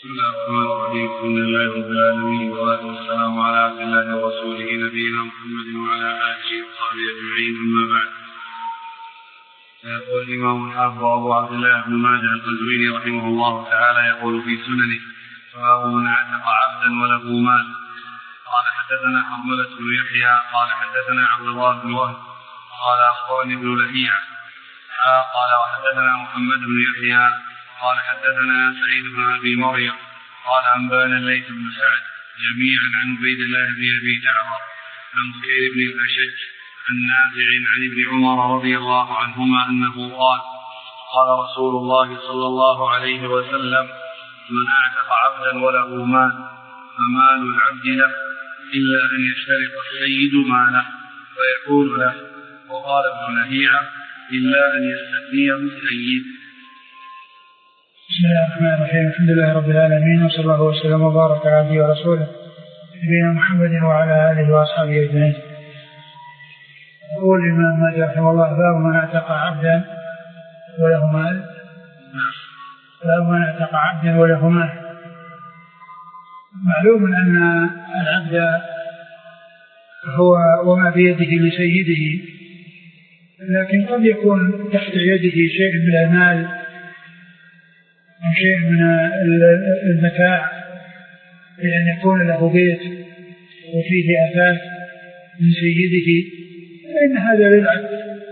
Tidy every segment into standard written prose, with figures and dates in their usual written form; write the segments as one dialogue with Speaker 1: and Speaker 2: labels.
Speaker 1: بسم الله الرحمن الرحيم. الحمد لله رب العالمين والصلاة والسلام على عبد الله ورسوله نبينا محمد وعلى آله وصحبه أجمعين. أما بعد، يقول الإمام الحافظ أبو عبد الله بن ماجه القزويني رحمه الله تعالى يقول في سننه: باب من اعتق عبدا وله مال. قال حدثنا حرملة بن يحيى قال حدثنا عبد الله بن وهب قال أخبرني ابن لهيعة قال وحدثنا محمد بن يحيى قال حدثنا سعيد بن أبي مريم قال أنبانا الليث بن سعد جميعا عن عبيد الله بن أبي جعفر عن بكير بن الأشج عن نافع عن ابن عمر رضي الله عنهما أنه قال: قال رسول الله صلى الله عليه وسلم: من اعتق عبدا وله مال فمال العبد له إلا أن يشترط السيد ماله ويكون له. وقال ابن لهيعة: إلا أن يستثنيه السيد.
Speaker 2: بسم الله الرحمن الرحيم. الحمد لله رب العالمين، وصلى الله وسلم وبارك على عبده ورسوله نبينا محمد وعلى آله وأصحابه أجمعين. يقول الإمام مالك رحمه الله: باب من اعتق عبدا وله مال. باب من اعتق عبدا وله مال. معلوم أن العبد هو وما بيده لسيده، لكن قد يكون تحت يده شيء من المال أو شيء من المتاع، بأن يكون له بيت وفيه أثاث من سيده، فإن هذا للعبد،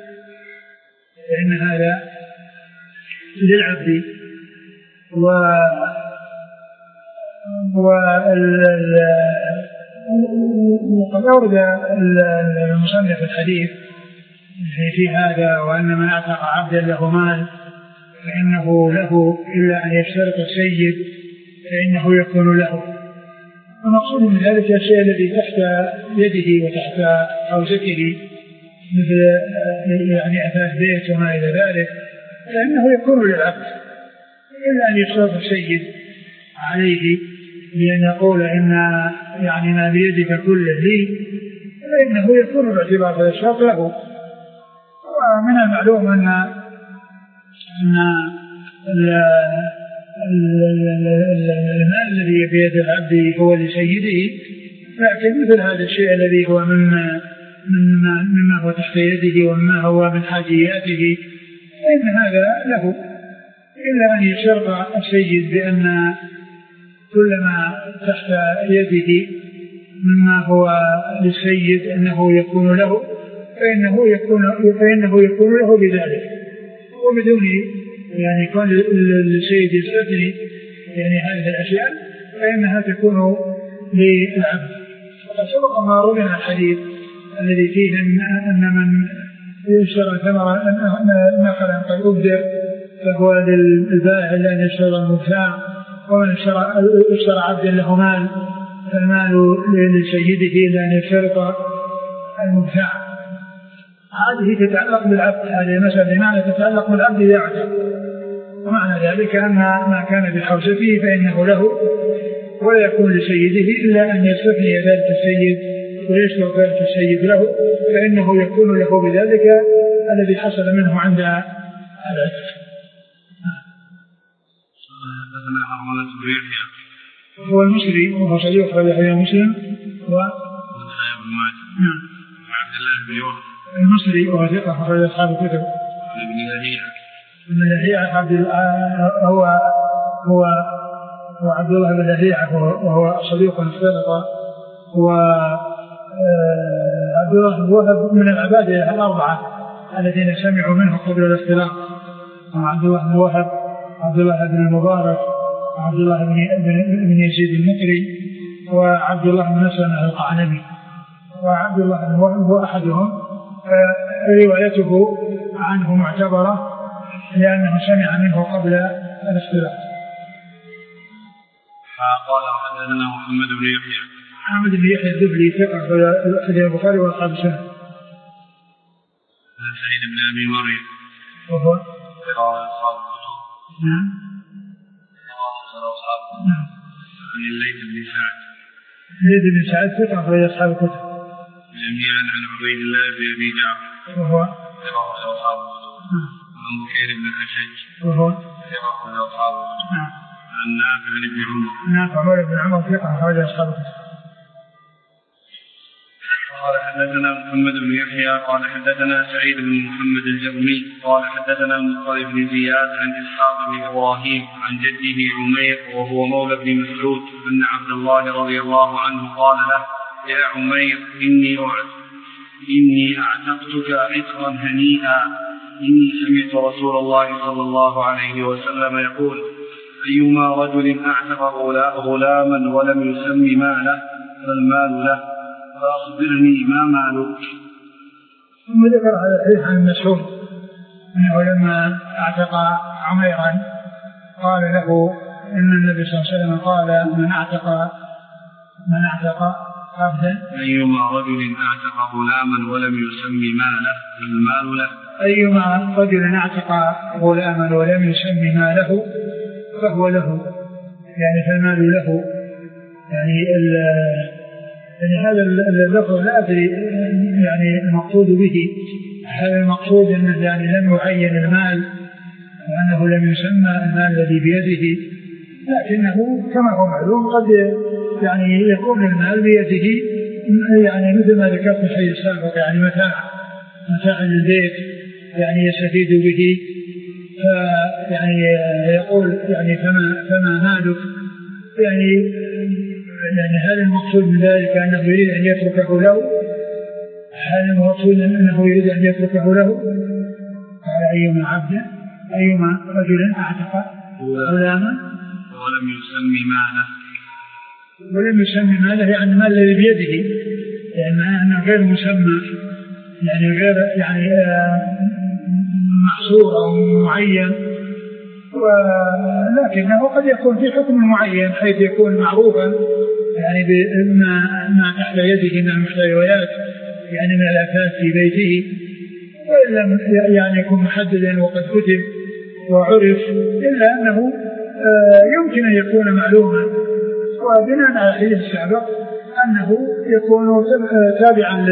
Speaker 2: وقد أورد المصنف الحديث في هذا: وأن من اعتق عبدا له مال فإنه له إلا أن يشترط السيد فإنه يكون له. المقصود من ذلك الشيء الذي تحت يده وتحت حوزته، مثل يعني أثاث بيت وما إلى ذلك، فإنه يكون للعبد إلا أن يشترط السيد عليه بأن يقول إن يعني ما بيدك كله لي، فإنه يكون باعتبار هذا الشرط له. ومن المعلوم أن المال الذي بيد العبد هو لسيده، لكن مثل هذا الشيء الذي هو مما هو تحت يده ومما هو من حاجياته، فإن هذا له إلا أن يشرط السيد بأن كل ما تحت يده مما هو للسيد أنه يكون له، فإنه يكون له بذلك، وبدون يعني كون السيد يستثني يعني هذه الأشياء فإنها تكون للعبد. وقد سبق ما روينا الحديث الذي فيه أن من يشترى ثمرة نخلا قد أبدر فهو للبائع إلا أن يشترى المبتاع، ومن اشترى عبدا له مال فالمال لسيده إلا أن يشترط المبتاع. هذه تتعلق بالعبد، هذه المسألة بمعنى تتعلق بالعبد إذا اعتق، ومعنى ذلك أن ما كان بحوزته فإنه له ولا يكون لسيده إلا أن يستثني ذلك السيد ويشترط ذلك السيد له، فإنه يكون له بذلك الذي حصل منه عند العتق. هو المصري وهو صديق أخرجه مسلم المصري وهو ثقة أخرج أصحاب الكتب. ابن لهيعة هو عبد الله بن لهيعة وهو صديق ثقة، وعبد الله بن وهب من العبادة الأربعة الذين سمعوا منه قبل الاختلاط، وعبد الله بن وهب، عبد الله بن المبارك، وعبد الله بن يزيد المقري، وعبد الله بن مسلمة القعنبي. وعبد الله بن وهب هو أحدهم، روايته عنه معتبرة لأنه سمع منه قبل الاختلاط.
Speaker 1: قال حدثنا محمد بن يحيى.
Speaker 2: محمد بن يحيى الذبلي ثقة في البخاري وأصحاب السنة.
Speaker 1: سعيد بن أبي مريم
Speaker 2: وهو
Speaker 1: أصحاب الكتب.
Speaker 2: نعم.
Speaker 1: عن الليث بن سعد.
Speaker 2: الليث بن سعد ثقة في أصحاب الكتب
Speaker 1: جميعا عن عبيد الله بن أبي جعفر
Speaker 2: وهو
Speaker 1: أصحاب الكتب. عن بكير بن الأشج
Speaker 2: وهو
Speaker 1: أصحاب الكتب. عن نافع بن عمر.
Speaker 2: نافع بن عمر ثقة أخرج أصحاب الكتب.
Speaker 1: قال حدثنا محمد بن يحيى قال حدثنا سعيد بن محمد الجرمي قال حدثنا المطلب بن زياد عن إسحاق بن إبراهيم عن جده عمير وهو مولى بن مسعود أن عبد الله رضي الله عنه قال له: يا عمير إني أعتقتك عتقا هنيئا. إني سمعت رسول الله صلى الله عليه وسلم يقول: أيما رجل أعتق غلاما ولم يسم ماله فالمال له، فأخبرني ما مالك.
Speaker 2: ثم ذكر هذا الحديث عن مسعود أنه لما اعتق عميرا قال له إن النبي صلى الله عليه وسلم قال: من اعتق عبدا
Speaker 1: أيما رجل أعتق غلاما ولم يسم ماله فالمال له.
Speaker 2: أيما رجل اعتق غلاما ولم يسم ماله فهو له، يعني فالمال له. يعني هذا اللفظ لا أدري يعني المقصود به. هل المقصود أنه يعني لم يعين المال وأنه لم يسمى المال الذي بيده، لكنه كما هو معلوم قد يعني يكون المال بيده، يعني مثل ما ذكرت في الحديث السابق، يعني متاع البيت يعني يستفيد به، يعني يقول يعني فما مالك، يعني هل المقصود من ذلك أنه يريد أن يتركه له؟ هل المقصود أنه يريد أن يتركه له؟ أيما رجل أعتق غلاما ولم يسمي ماله يعني المال الذي بيده، يعني أنه غير مسمى، يعني غير يعني محصور أو معين، ولكنه قد يكون في حكم معين حيث يكون معروفا يعني بما تحت يده من المحتويات يعني من الأثاث في بيته، وإن لم يعني يكون محددا وقد كتب وعرف، إلا أنه يمكن أن يكون معلوما. وبناء على الحديث السابق أنه يكون تابعا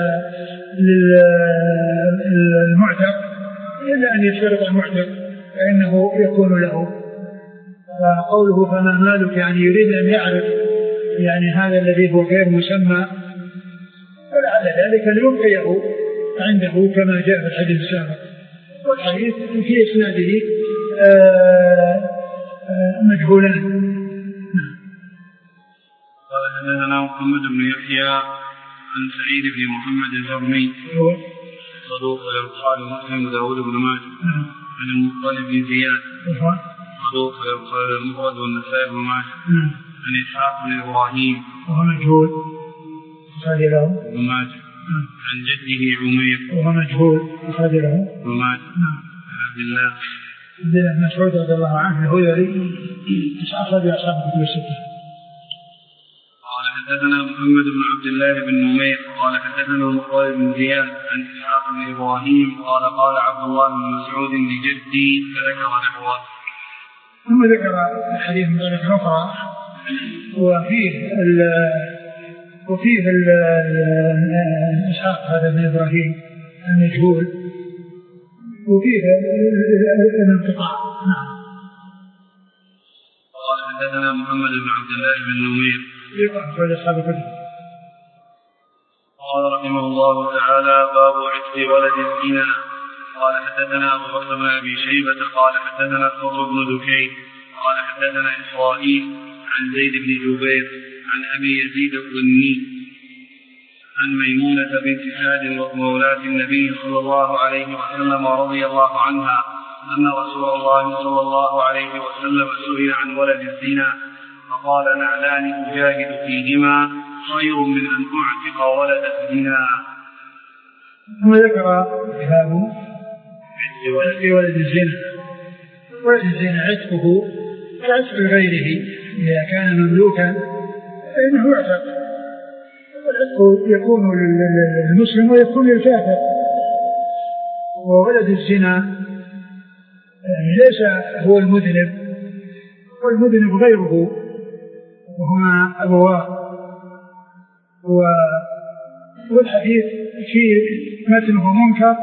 Speaker 2: للمعتق، إلا أن يشترط المعتق فإنه يكون له. فقوله فما مالك يعني يريد أن يعرف يعني هذا الذي هو غير مسمى، ولعل ذلك ليبقيه عنده كما جاء في الحديث السابق. والحديث في إسناده مجهولان.
Speaker 1: قال حدثنا محمد بن يحيى عن سعيد بن محمد الجرمي صدوق ويقال مسلم وداود بن ماجه عن المطلب بن زياد صدوق ويقال المفرد والنسائي بن ماجه عن إسحاق بن إبراهيم
Speaker 2: وهو مجهول
Speaker 1: بن ماجه عن جده عمير
Speaker 2: وهو مجهول له
Speaker 1: بن ماجه عن عبد الله
Speaker 2: بن مسعود رضي الله عنه هو يريد أصحاب كتب الستة.
Speaker 1: قال حدثنا محمد بن عبد الله بن نمير قال حدثنا المطلب بن زياد عن إسحاق بن إبراهيم قال عبد الله بن مسعود لجدي فذكر نحوه.
Speaker 2: ثم ذكر الحديث من طريق أخرى وفيه إسحاق هذا بن إبراهيم المجهول وفيه الانقطاع.
Speaker 1: قال حدثنا محمد بن عبد الله بن نمير قال رحمه الله تعالى باب عتق ولد الزنا. قال حدثنا أبو بكر بن أبي شيبة قال حدثنا الفضل بن دكين قال حدثنا إسرائيل عن زيد بن جبير عن أبي يزيد الظني عن ميمونة بنت سعد ومولاة النبي صلى الله عليه وسلم رضي الله عنها أن رسول الله صلى الله عليه وسلم سئل عن ولد الزنا فقال نعلان أجاهد فيهما خير من أن أعتق ولد الزنا.
Speaker 2: ثم ذكر كتابه في ولد الزنا. ولد الزنا عتقه كعتق غيره إذا كان مملوكا فإنه يعتق، والعتق يكون للمسلم ويكون للكافر. وولد الزنا ليس هو المذنب، والمذنب غيره وهما أبواه. والحديث في متنه منكر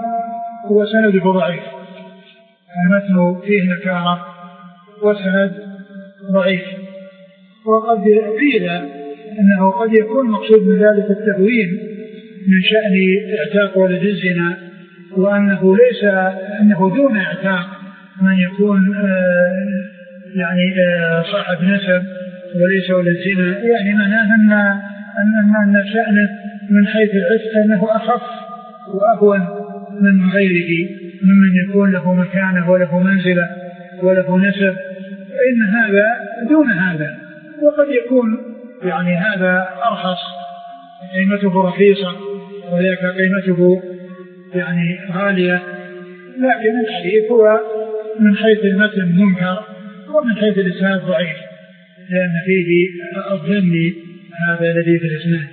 Speaker 2: وسنده ضعيف، المتن فيه نكارة وسند ضعيف. وقد قيل أنه قد يكون مقصود من ذلك التهوين من شأن اعتاق ولد الزنا، وأنه ليس أنه دون اعتاق من يكون يعني صاحب نسب وليس ولد زنا، يعني معناه أن شأنه من حيث العتق أنه أخف وأهون من غيره ممن يكون له مكانه وله منزلة وله نسب، فإن هذا دون هذا. وقد يكون يعني هذا أرخص، قيمته رخيصة، وذاك قيمته يعني غالية، لكن الحديث هو من حيث المتن منكر ومن حيث الإسناد ضعيف، لأن فيه الظن هذا الذي في الإسناد.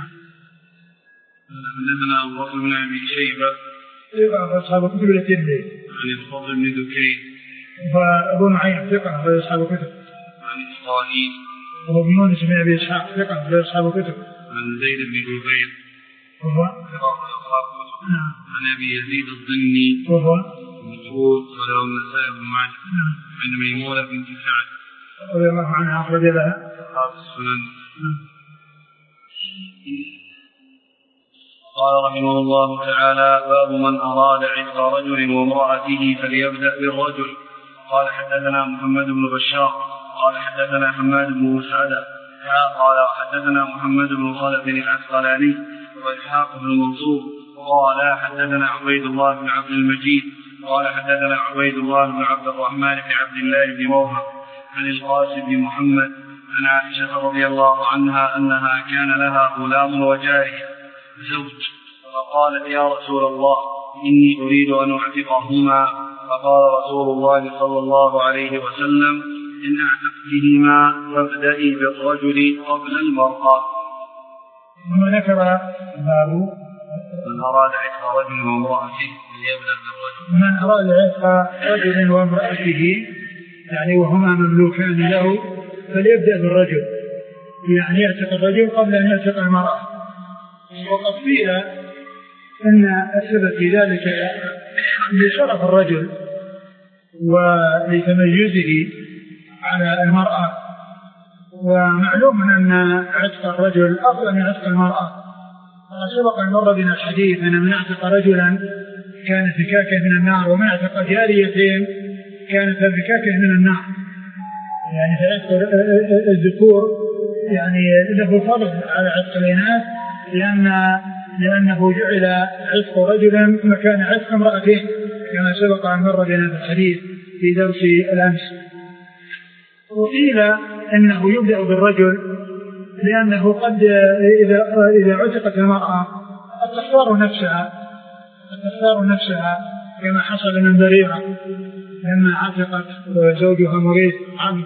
Speaker 1: حدثنا أبو بكر بن أبي شيبة
Speaker 2: أصحاب كتب الترمذي
Speaker 1: عن الفضل بن دكين
Speaker 2: وأبو نعيم ثقة في أصحاب كتب
Speaker 1: عن إسرائيل
Speaker 2: وابن يونس بن أبي إسحاق ثقة في أصحاب كتب
Speaker 1: عن زيد بن جبير
Speaker 2: وهو
Speaker 1: عن أبي يزيد الضني
Speaker 2: وهو
Speaker 1: مسعود وله النسائي بن ماجه عن ميمونة بنت سعد
Speaker 2: رضي الله عنها أخرج لها
Speaker 1: أصحاب السنن. قال رحمه الله تعالى: باب من أراد عتق رجل وامرأته فليبدأ بالرجل. قال حدثنا محمد بن بشار قال حدثنا حماد بن مسعدة قال حدثنا محمد بن خالد العسقلاني وإسحاق بن منصور قال حدثنا عبيد الله بن عبد المجيد قال حدثنا عبيد الله بن عبد الرحمن بن عبد الله بن موهب عن القاسم بن محمد عن عائشة رضي الله عنها أنها كان لها غلام وجارية زوج، فقالت: يا رسول الله إني أريد أن أعتقهما. فقال رسول الله صلى الله عليه وسلم: إن أعتقتهما فابدئي بالرجل قبل المرأة.
Speaker 2: ثم ذكر باب
Speaker 1: من أراد عتق رجل وامرأته فليبدأ بالرجل.
Speaker 2: من أراد عتق رجل وامرأته يعني وهما مملوكان له فليبدأ بالرجل، يعني يعتق الرجل قبل أن يعتق المرأة. وقد قيل إن السبب في ذلك لشرف الرجل ولتميزه على المرأة، ومعلوم أن عتق الرجل أفضل من عتق المرأة. سبق أن مر بنا الحديث أن من اعتق رجلا كان فكاكه من النار، ومن اعتق جاريتين كانت فكاكه من النار. يعني فعتق الذكور يعني له فضل على عتق الإناث، لأنه جعل عتق رجل مكان عتق امرأتين كما سبق أن مر بنا في الحديث في درس الأمس. وقيل إنه يبدأ بالرجل لأنه قد إذا عتقت المرأة قد تختار نفسها كما حصل من بريرة لما عتقت زوجها مريض عبد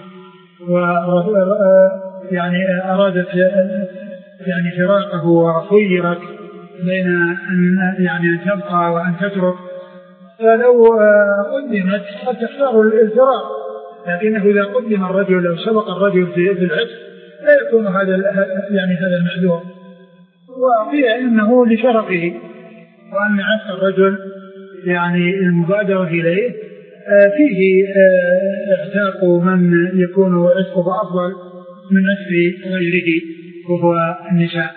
Speaker 2: يعني أرادت يعني فراقه وخيرت بين أن تبقى وأن تترك، فلو قدمت قد تختار الفراق، لكنه إذا قدم الرجل أو سبق الرجل في العتق لا يكون هذا المحذور. وقيل إنه لشرفه، وأن عتق الرجل يعني المبادرة إليه فيه اعتاق من يكون عتقه أفضل من عتق غيره وهو النساء.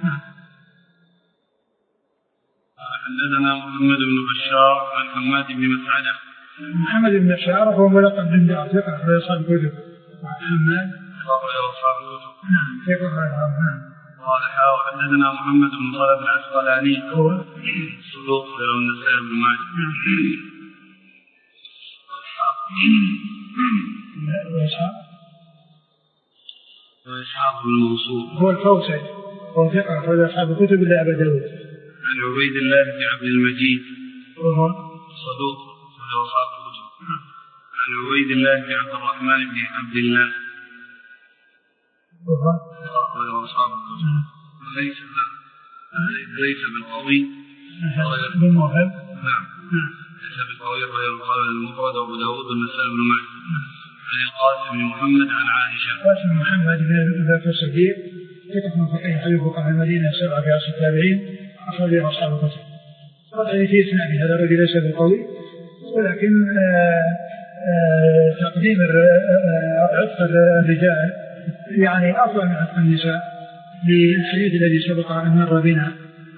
Speaker 1: حدثنا محمد بن بشار عن حماد بن مسعدة.
Speaker 2: محمد بن بشار هو ملقب بن دار ثقة في أصحاب الكتب. حماد
Speaker 1: أصحاب الكتب.
Speaker 2: نعم ثقة في أصحاب. نعم.
Speaker 1: قال حدثنا محمد بن خالد العسقلاني هو صدوق له النسائي بن ماجه. وإسحاق بن منصور
Speaker 2: هو الفوسي هو ثقة في أصحاب الكتب إلا أبا داود.
Speaker 1: عن عبيد الله بن عبد المجيد
Speaker 2: وهو
Speaker 1: صدوق له أصحاب الكتب. عن عبيد الله بن عبد الرحمن بن عبد الله
Speaker 2: وهو
Speaker 1: له أصحاب الكتب. ليس بالقوي
Speaker 2: بالموهب.
Speaker 1: نعم ليس بالقوي غير القول المفرد وأبو داود والنسائي بن ماجه. عن القاسم بن محمد عن عائشة.
Speaker 2: القاسم بن محمد بن ذاك الصديق ثقة من فقيه حديث فقهاء المدينة السبعة في عصر التابعين أخرج له أصحاب الكتب. وهذا في إسناده هذا الرجل ليس بالقوي، ولكن تقديم عتق الرجال يعني أفضل من عتق النساء للحديث الذي سبق أن مر بنا.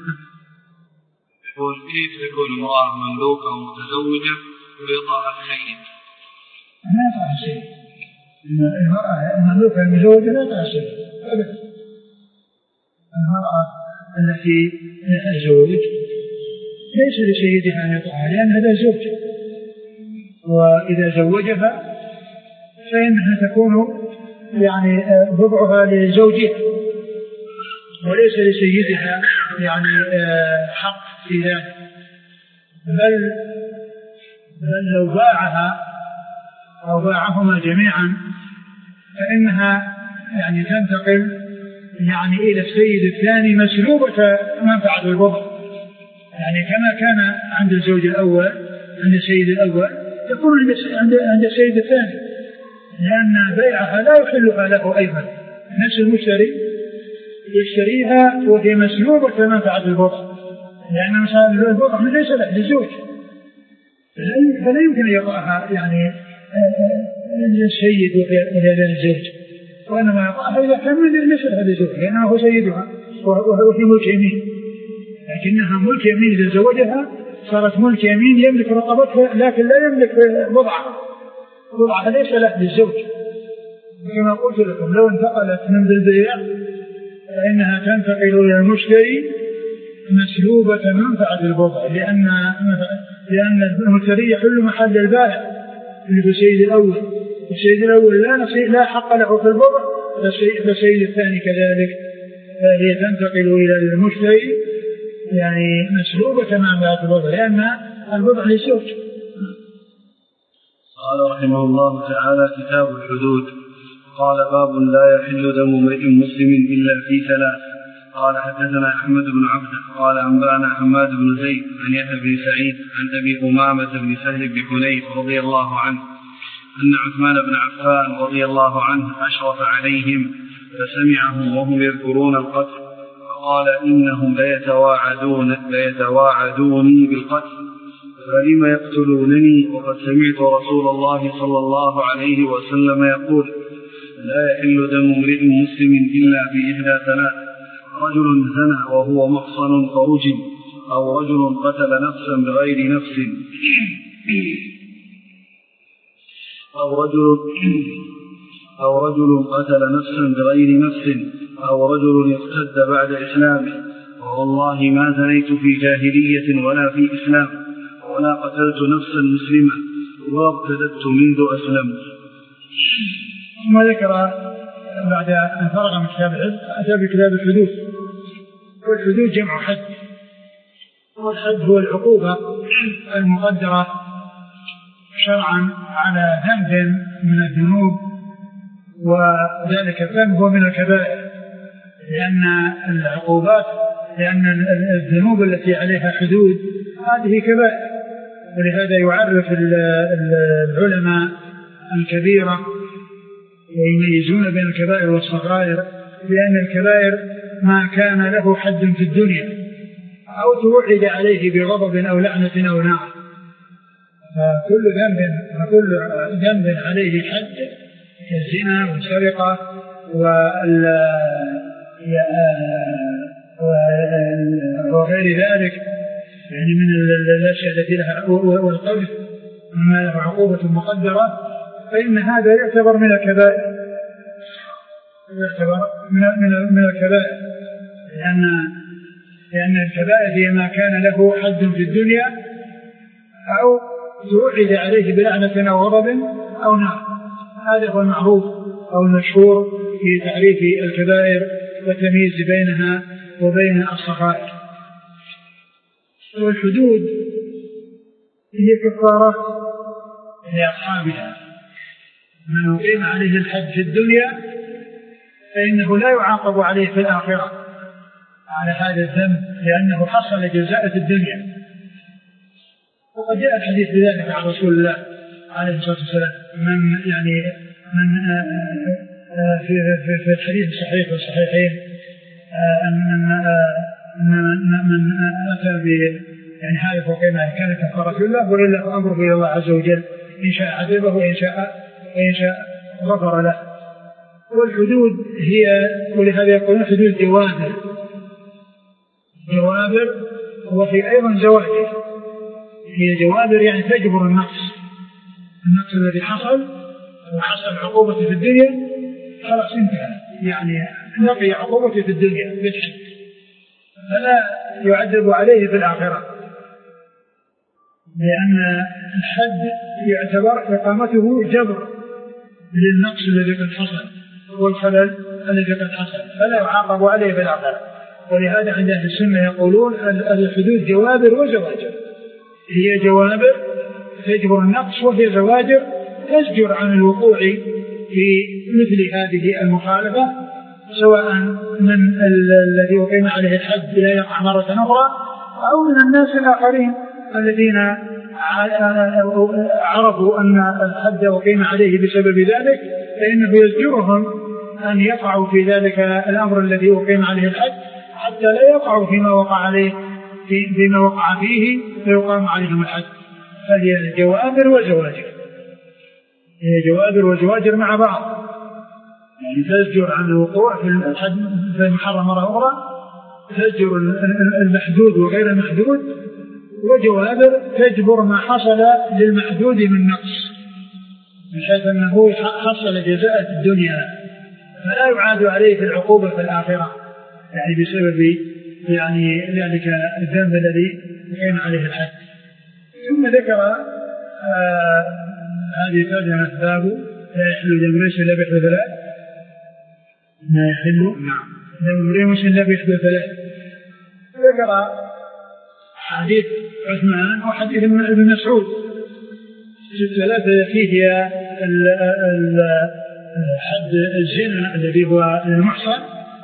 Speaker 1: يقول كيف تكون امرأة مملوكة ومتزوجة ويطاع السيد؟
Speaker 2: ما يطاع السيد. المرأة المملوكة المتزوجة لا يطاع السيد أبدا. المرأة التي تتزوج ليس لسيدها أن يطاعها لأن هذا زوج، وإذا زوجها فإنها تكون يعني بضعها لزوجها وليس لسيدها يعني حق في ذلك، بل لو باعها أو باعهما جميعا فإنها يعني تنتقل يعني إلى السيد الثاني مسلوبة منفعة البضع، يعني كما كان عند الزوج الأول عند السيد الأول تكون عند السيد الثاني، لأن بيعها لا يحلها له أيضا. نفس المشتري يشتريها وهي مسلوبة منفعة البضع، لأن مثلا البضع ليس له للزوج، فلا يمكن أن يقعها يعني السيد وهي للزوج، وإنما يقعها إذا كان من مثل هذا الزوج لأنه هو سيدها وهي ملك يمين، لكنها ملك يمين إذا زوجها صارت ملك يمين يملك رقبتها لكن لا يملك بضعها ليس له للزوج. كما قلت لكم لو انتقلت من البيع فإنها تنتقل إلى المشتري مسلوبة منفعة البضع، لأن المشتري يحل محل البائع اللي في السيد الأول، السيد الأول لا حق له في البضع، فالسيد الثاني كذلك هي تنتقل إلى المشتري يعني مسلوبة منفعة البضع لأن البضع للزوج.
Speaker 1: قال رحمه الله تعالى كتاب الحدود. قال باب لا يحل دم امرئ مسلم إلا في ثلاث. قال حدثنا أحمد بن عبد قال أنبأنا حماد بن زيد عن يحيى بن سعيد عن أبي أمامة بن سهل بن حنيف رضي الله عنه أن عثمان بن عفان رضي الله عنه أشرف عليهم فسمعهم وهم يذكرون القتل فقال إنهم ليتواعدوني بالقتل فلم يقتلونني وقد سمعت رسول الله صلى الله عليه وسلم يقول لا يحل دم امرئ مسلم إلا بإحدى ثلاث: رجل زنى وهو محصن فرجم، أو رجل قتل نفسا بغير نفس، أو رجل قتل نفسا بغير نفس، أو رجل ارتد بعد إسلامه. والله ما زنيت في جاهلية ولا في إسلام ولا قتلت نفسا مسلمة وارتدت منذ أسلمت.
Speaker 2: ثم ذكر بعد أن فرغ من كتاب العلم أتى بكتاب الحدود. والحدود جمع حد، والحد هو العقوبة المقدرة شرعا على ذنب من الذنوب، وذلك الذنب هو من الكبائر، لأن الذنوب التي عليها حدود هذه كبائر، ولهذا يعرف العلماء الكبيرة ويميزون بين الكبائر والصغائر، لأن الكبائر ما كان له حد في الدنيا أو توعد عليه بغضب أو لعنة أو نار، فكل ذنب عليه حد كالزنا والسرقة وغير ذلك يعني من الأشياء التي لها والقذف ما له عقوبة مقدرة، فإن هذا يعتبر من الكبائر، لأن الكبائر هي ما كان له حد في الدنيا أو توعد عليه بلعنة أو غضب أو نار. هذا هو المعروف أو المشهور في تعريف الكبائر والتمييز بينها وبين الصغائر. والحدود هي كفارة لأصحابها، من أقيم عليه الحد في الدنيا فإنه لا يعاقب عليه في الآخرة على هذا الذنب، لأنه حصل جزاء في الدنيا. وقد جاء الحديث بذلك عن رسول الله عليه الصلاة والسلام، في الحديث الصحيح والصحيحين من أتى يعني هذا فوقما كان كفارة له ولله أمره إلى الله عز وجل إن شاء عذبه وإن شاء غفر له. والحدود هي، ولهذا يقولون حدود جوابر وفي أيضا زواجر. هي جوابر يعني تجبر النقص الذي حصل وحصل عقوبته في الدنيا خلاص انتهى، يعني نقي عقوبته في الدنيا بالحد فلا يعذب عليه في الآخرة، لأن الحد يعتبر إقامته جبر للنقص الذي قد حصل والخلل الذي قد حصل فلا يعاقب عليه في الآخرة. ولهذا عند أهل السنة يقولون الحدود جوابر وزواجر. هي جوابر تجبر النقص وهي زواجر تزجر عن الوقوع في مثل هذه المخالفة، سواء من الذي أقيم عليه الحد لا يقع مرة أخرى أو من الناس الآخرين الذين عرفوا أن الحد أقيم عليه بسبب ذلك، فإنه يزجرهم أن يقعوا في ذلك الأمر الذي أقيم عليه الحد حتى لا يقعوا فيما وقع فيه فيقام عليهم الحد. فهي جوابر وزواجر مع بعض، يعني تزجر عن الوقوع في الحد في المحرم مرة أخرى، تزجر المحدود وغير المحدود، وجوابر تجبر ما حصل للمحدود من نقص بحيث أنه حصل جزاء في الدنيا فلا يعاد عليه في العقوبة في الآخرة، يعني بسبب يعني ذلك الذنب الذي أقيم عليه الحد. ثم ذكر هذه ترجمة باب لا يحل دم امرئ إلا بإحدى ثلاث، لا يحل دم امرئ إلا بإحدى ثلاث. ذكر حديث عثمان وحديث ابن مسعود الثلاثة فيه حد الزنا الذي هو المحصن،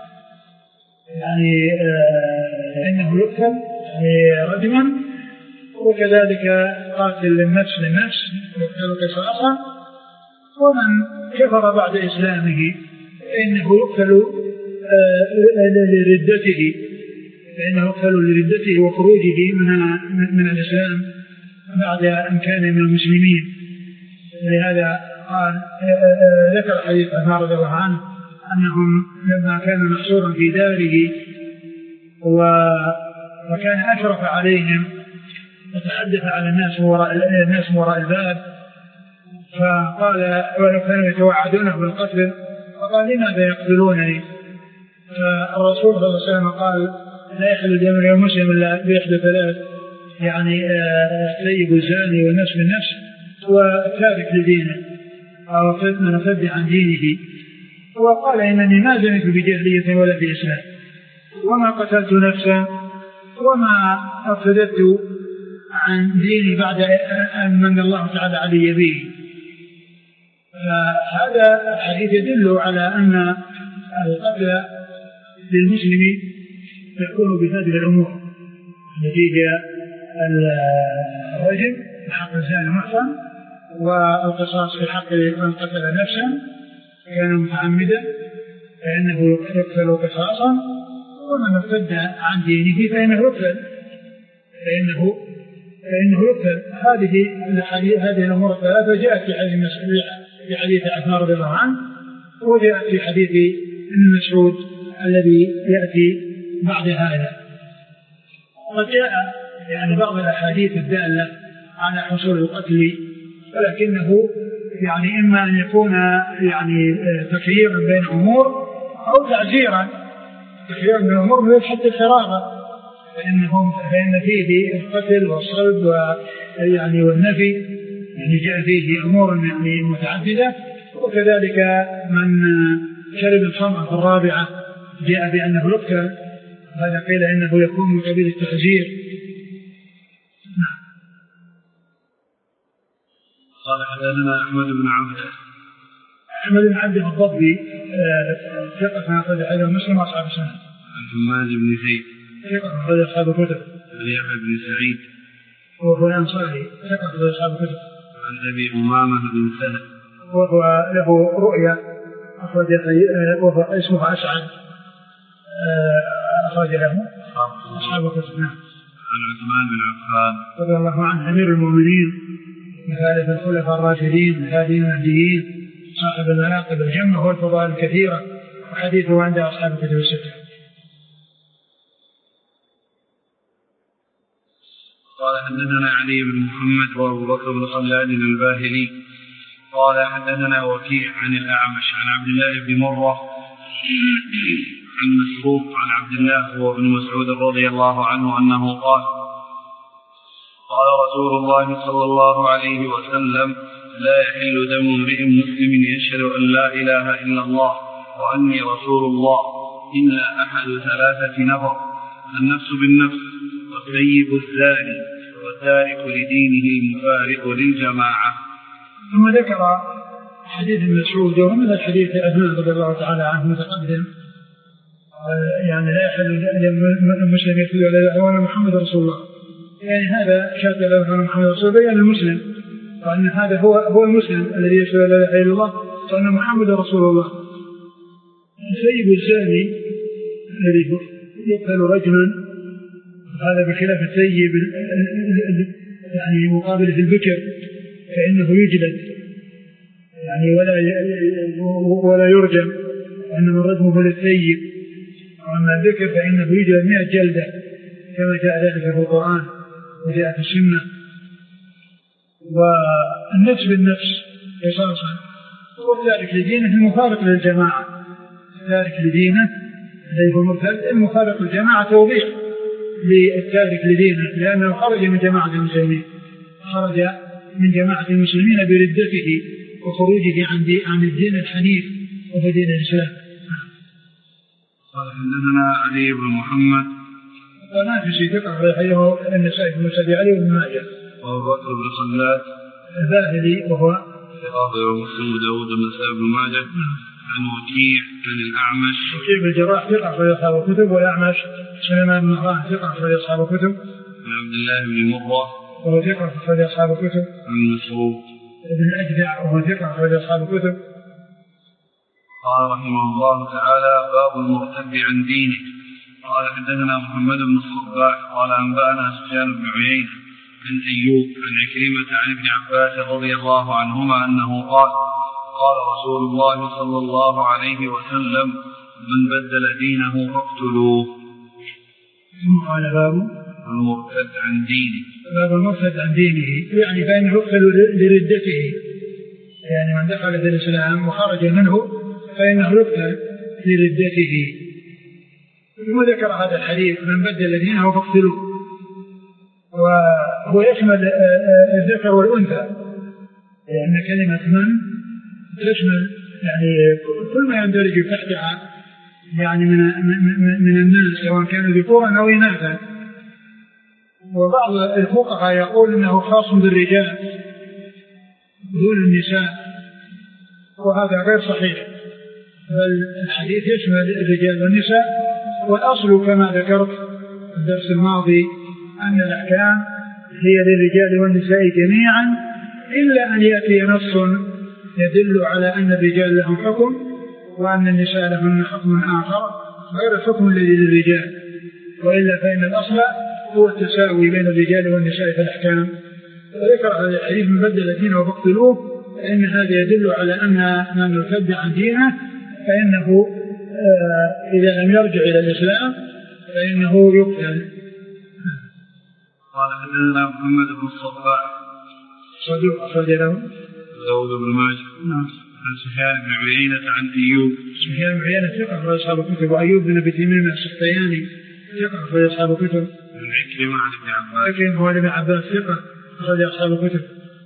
Speaker 2: يعني إنه يقتل رجما، وكذلك قاتل النفس يقتل قصاصا، ومن كفر بعد إسلامه فإنه يقتل لردته وخروجه من الإسلام بعد أن كان من المسلمين. لهذا قال ذكر حديث عمر رضي الله عنه أنهم لما كان محصورا في داره وكان أشرف عليهم وتحدث على الناس وراء الباب، فقال ولو كانوا يتوعدونه بالقتل فقال لماذا يقتلونني؟ فالرسول صلى الله عليه وسلم قال لا يحل دم امرئ مسلم إلا بإحدى ثلاث، يعني الثيب الزاني والنفس بالنفس وتارك لدينه أو من ارتد عن دينه. وقال إنني ما زنيت بجاهلية ولا بإسلام وما قتلت نفسا وما ارتدت عن ديني بعد أن من الله تعالى علي به. فهذا الحديث يدل على أن القتل للمسلم يكون بهذه الأمور التي هي الرجم في حق الزاني المحصن، والقصاص في حق من قتل نفسا كان متعمدا فإنه يقتل قصاصا، ومن ارتد عن دينه فإنه يقتل. هذه الأمور الثلاثة جاءت في حديث عثمان رضي الله عنه، وجاءت في حديث ابن مسعود الذي يأتي بعد هذا. وجاء يعني بعض الأحاديث الدالة على حصول القتل، ولكنه يعني إما أن يكون يعني تخييرا بين أمور أو تعزيرا. تخييرا بين أمور من حد الحرابة فإن فيه القتل والصلب يعني والنفي، يعني جاء فيه أمور يعني متعددة. وكذلك من شرب الخمر في الرابعة جاء بأنه يقتل، هذا قيل إنه يكون من قبيل التخزير.
Speaker 1: قال حدثنا أحمد
Speaker 2: بن عبد الضبي ثقة أخرج حديثه مسلم وأصحاب السنة.
Speaker 1: عن حماد بن زيد
Speaker 2: ثقة أخرج أصحاب الكتب.
Speaker 1: عن يحيى بن سعيد
Speaker 2: وهو الأنصاري ثقة أخرج أصحاب الكتب.
Speaker 1: عن أبي أمامة بن سهل
Speaker 2: وهو له رؤيا أخرج وهو اسمه أسعد أخرج له أصحاب الكتب.
Speaker 1: عن عثمان بن عفان
Speaker 2: رضي الله عنه أمير المؤمنين مخالف الخلفاء الراشدين الهادين المهديين صاحب المناقب الجمة والفضائل الكثيرة، وحديثه عند أصحاب الكتب الستة.
Speaker 1: قال حدثنا علي بن محمد وابو بكر بن خلاد الباهلي قال حدثنا وكيع عن الأعمش عن عبد الله بن مرة عن مسروق عن عبد الله وابن مسعود رضي الله عنه أنه قال قال رسول الله صلى الله عليه وسلم لا يحل دم امرئ مسلم يشهد أن لا إله إلا الله وأني رسول الله إلا أحد ثلاثة نفر: النفس بالنفس، والسيب الزاني، والتارك لدينه المفارق للجماعة.
Speaker 2: ثم ذكر حديث مسعود ومن الحديث عثمان رضي الله تعالى عنه متقدم، يعني لا يحل المسلم يشهد أن لا إله إلا الله وأن محمد رسول الله، يعني هذا شهادة لا إله إلا الله محمد رسول الله بيان المسلم، وأن هذا هو المسلم الذي يشهد أن لا إله إلا الله وأن محمد رسول الله. السيب الزاني الذي يقتل رجلا، هذا بخلاف السيب يعني مقابله البكر فإنه يجلد يعني ولا يرجم، وإنما الرجم هو للسيب، وأما البكر فإنه يجلد 100 جلدة كما جاء ذلك في القرآن وجاء في السنة. والنفس بالنفس قصاصا، والتارك لدينه المفارق للجماعة، التارك لدينه الذي هو المرتد المفارق للجماعة توضيح للتارك لدينه، لأنه خرج من جماعة المسلمين، خرج من جماعة المسلمين بردته وخروجه عن الدين الحنيف وهو دين الإسلام.
Speaker 1: قال حدثنا علي بن محمد
Speaker 2: ونافسي ثقة في حيه النسائي بن مسعود علي وابن ماجه
Speaker 1: وابو بكر بن خلاد
Speaker 2: الباهلي وهو
Speaker 1: ثقة ومسلم وداود والنسائي بن ماجه عن وكيع عن الأعمش
Speaker 2: وكيع بن الجراح ثقة في أصحاب الكتب، والأعمش سليمان بن مهران ثقة في أصحاب الكتب،
Speaker 1: عن عبد الله بن مرة
Speaker 2: وهو ثقة في أصحاب الكتب،
Speaker 1: عن مسروق
Speaker 2: ابن الأجدع وهو ثقة في أصحاب الكتب.
Speaker 1: قال رحمه الله تعالى: باب المرتد عن دينه. قال حدثنا محمد بن الصباح قال أنبأنا سفيان بن عيينة عن أيوب عن عكرمة عن ابن عباس رضي الله عنهما أنه قال: قال رسول الله صلى الله عليه وسلم: من بدل دينه فاقتلوه.
Speaker 2: ثم قال: باب
Speaker 1: المرتد عن دينه.
Speaker 2: باب المرتد عن دينه، يعني فإنه يقتل لردته، يعني من دخل في الإسلام وخرج منه فإنه يقتل لردته. ثم ذكر هذا الحديث: من بدل دينه فاقتلوه، وهو يشمل الذكر والأنثى، لأن كلمة من تشمل يعني كل ما يندرج تحتها يعني من الناس سواء كانوا ذكورا أو إناثا. وبعض الفقهاء يقول إنه خاص بالرجال دون النساء، وهذا غير صحيح، بل الحديث يشمل الرجال والنساء. والأصل كما ذكرت في الدرس الماضي أن الأحكام هي للرجال والنساء جميعا، إلا أن يأتي نص يدل على أن الرجال لهم حكم وأن النساء لهن حكم آخر غير الحكم الذي للرجال، وإلا فإن الأصل هو التساوي بين الرجال والنساء في الأحكام. وذكر هذا الحديث: من بدل دينه فاقتلوه، فإن هذا يدل على أن من ارتد عن دينه فإنه إذا لم يرجع إلى الإسلام فإنه يقتل.
Speaker 1: قال حدثنا محمد بن الصباح
Speaker 2: صدوق أخرج له
Speaker 1: داود بن ماجه عن سفيان بن عيينة عن أيوب.
Speaker 2: سفيان بن عيينة ثقة في أصحاب الكتب، وأيوب بن أبي تميم السختياني ثقة في أصحاب الكتب.
Speaker 1: عن عكرمة عن ابن عباس.
Speaker 2: عكرمة هو ابن عباس ثقة أخرج أصحاب الكتب.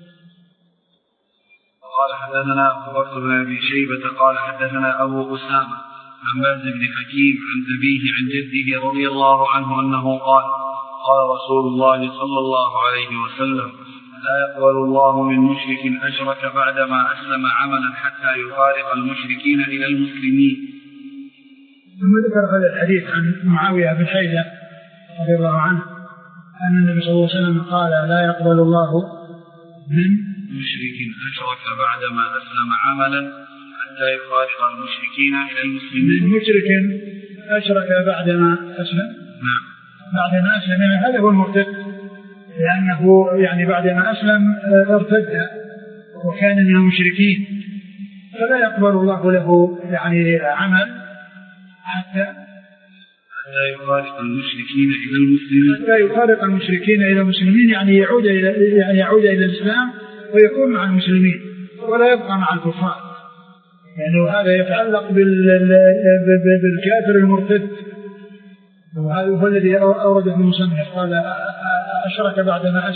Speaker 1: قال حدثنا أبو بكر بن أبي شيبة قال حدثنا أبو أسامة عن باز بن حكيم عن أبيه عن جده رضي الله عنه أنه قال: قال رسول الله صلى الله عليه وسلم: لا يقبل الله من مشرك أشرك بعدما أسلم عملا حتى يفارق المشركين إلى المسلمين.
Speaker 2: ثم ذكر هذا الحديث عن معاوية بن حيدة رضي الله عنه أن النبي صلى الله عليه وسلم قال: لا يقبل الله من
Speaker 1: مشرك أشرك بعدما أسلم عملا حتى يفارق المشركين إلى المسلمين.
Speaker 2: من مشرك أشرك بعدما أسلم،
Speaker 1: نعم،
Speaker 2: بعدما أسلم، يعني هذا هو المرتد، لأنه يعني بعدما أسلم ارتد وكان من المشركين، فلا يقبل الله له يعني عمل حتى
Speaker 1: يفارق المشركين إلى المسلمين،
Speaker 2: لا يفارق المشركين إلى المسلمين، يعني يعود إلى الإسلام ويكون مع المسلمين ولا يبقى مع الكفار، يعني هذا يتعلق بالكافر المرتد، وهذا هو الذي أورده المصنف قال أشرك بعدما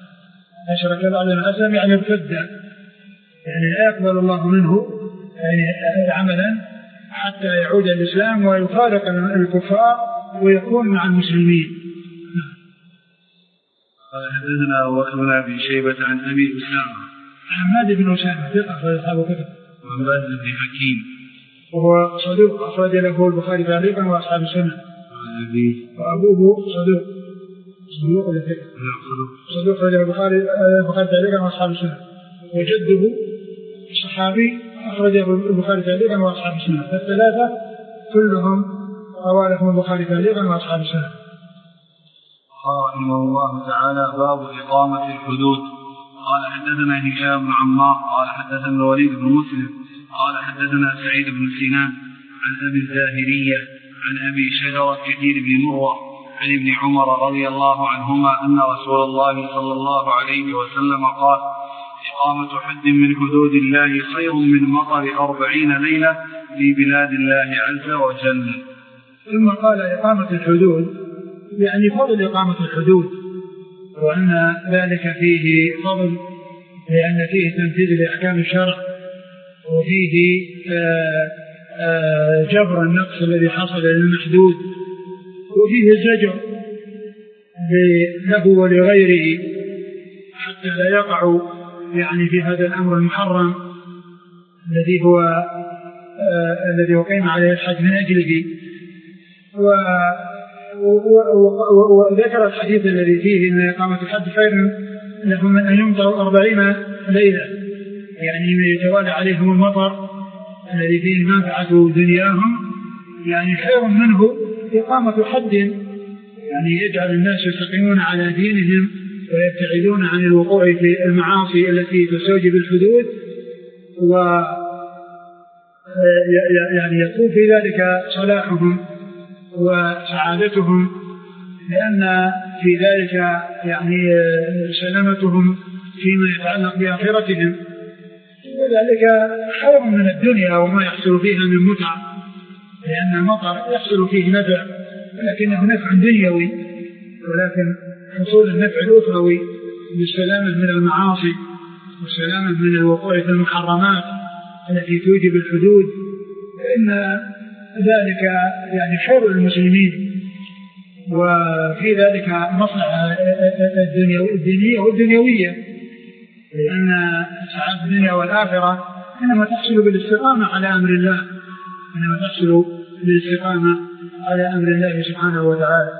Speaker 2: أسلم يعني ارتد، يعني لا يقبل الله منه يعني عملا حتى يعود إلى الإسلام ويفارق الكفار ويكون مع المسلمين.
Speaker 1: قال حدثنا أبو بكر بن أبي شيبة عن أبي أسامة
Speaker 2: حماد بن أسامة ثقة أصحاب كتب،
Speaker 1: وعباد بن حكيم
Speaker 2: وهو صدوق أخرج له البخاري تعليقا وأصحاب السنة، وأبوه صدوق أخرج له البخاري تعليقا وأصحاب السنة، وجده صحابي أخرجه البخاري تعليقا وأصحاب السنة، فالثلاثة كلهم روى لهم البخاري تعليقا وأصحاب السنة.
Speaker 1: قال رحمه الله تعالى باب إقامة الحدود. قال حدثنا هشام بن عمار قال حدثنا الوليد بن مسلم قال حدثنا سعيد بن سنان عن أبي الزاهرية عن أبي شجرة كثير بن مرة عن ابن عمر رضي الله عنهما أن رسول الله صلى الله عليه وسلم قال إقامة حد من حدود الله خير من مطر 40 ليلة في بلاد الله عز وجل.
Speaker 2: ثم قال إقامة الحدود يعني فضل إقامة الحدود، وأن ذلك فيه فضل لأن فيه تنفيذ لأحكام الشرع، وفيه جبر النقص الذي حصل للمحدود، وفيه الزجر له ولغيره حتى لا يقع يعني في هذا الأمر المحرم الذي قيم عليه الحد من أجله. وذكر الحديث الذي فيه أن إقامة الحد خير لهم من أن يمطروا 40 ليلة، يعني يتوالى عليهم المطر الذي فيه منفعة دنياهم، يعني خير منه إقامة حد يعني يجعل الناس يستقيمون على دينهم ويبتعدون عن الوقوع في المعاصي التي تستوجب الحدود، يعني يكون في ذلك صلاحهم وسعادتهم، لأن في ذلك يعني سلامتهم فيما يتعلق بآخرتهم، وذلك خير من الدنيا وما يحصل فيها من متع، لأن المطر يحصل فيه نفع لكنه نفع دنيوي، ولكن حصول النفع الأخروي بالسلامة من المعاصي والسلامة من الوقوع في المحرمات التي توجب الحدود، فإن ذلك يعني خير المسلمين، وفي ذلك مصلحة الدينية والدنيوية، لأن سعادة الدنيا والآخرة إنما تحصل بالاستقامة على أمر الله، سبحانه وتعالى.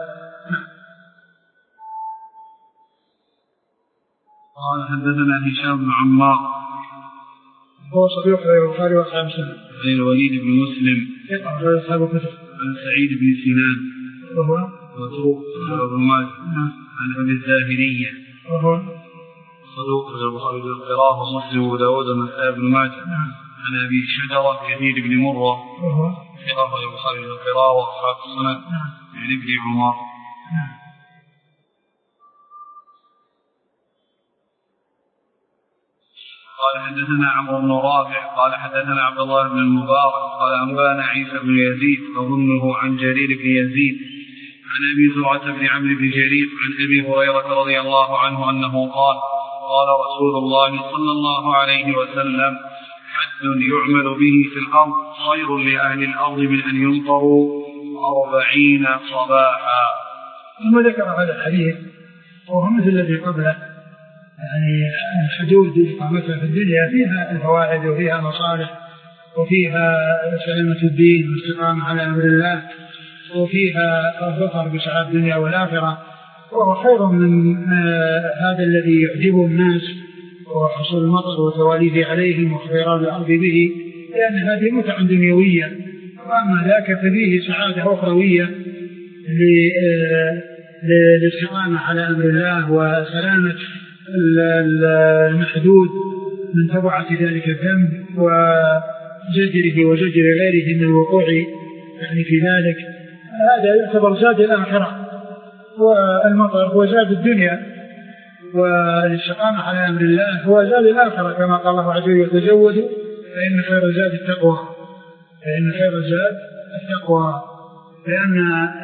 Speaker 1: قال حدثنا هشام بن عمار
Speaker 2: هو صديق البخاري وأصحاب السنة،
Speaker 1: عن الوليد بن مسلم عن سعيد بن سنان
Speaker 2: وهو
Speaker 1: وطروق أبو مالك عن أبي الزاهرية
Speaker 2: وهو
Speaker 1: صدوق البخاري بالقراءة ومسلم وداود والنسائي بن ماجه عن أبي شجرة كثير بن مرة
Speaker 2: وهو
Speaker 1: قراءة البخاري بالقراءة وأصحاب السنة عن ابن عمر. قال حدثنا عمرو بن رافع قال حدثنا عبد الله بن المبارك قال أنبانا عيسى بن يزيد أظنه عن جرير بن يزيد عن أبي زرعة بن عمرو بن جرير عن أبي هريرة رضي الله عنه أنه قال قال رسول الله صلى الله عليه وسلم حد يعمل به في الأرض خير لأهل الأرض من أن يمطروا 40 صباحا.
Speaker 2: ثم ذكر هذا الحديث وهو مثل الذي قبله، يعني الحدود إقامتها في الدنيا فيها الفوائد وفيها مصالح وفيها سلامة الدين والاستقامة على أمر الله وفيها الظفر بسعادة الدنيا والآخرة، وهو خير من هذا الذي يعجبه الناس وهو حصول المطر وتواليه عليهم واختيار الأرض به، لأن هذه متع دنيوية، وأما ذاك ففيه سعادة أخروية للاستقامة على أمر الله وسلامة المحدود من تبعة ذلك الذنب وزجره وزجر غيره من الوقوع يعني في ذلك. هذا يعتبر زاد الآخرة، والمطر هو زاد الدنيا، والاستقامة على أمر الله هو زاد الآخرة، كما قال الله عز وجل: تزودوا فإن خير الزاد التقوى. فإن خير الزاد التقوى، لأن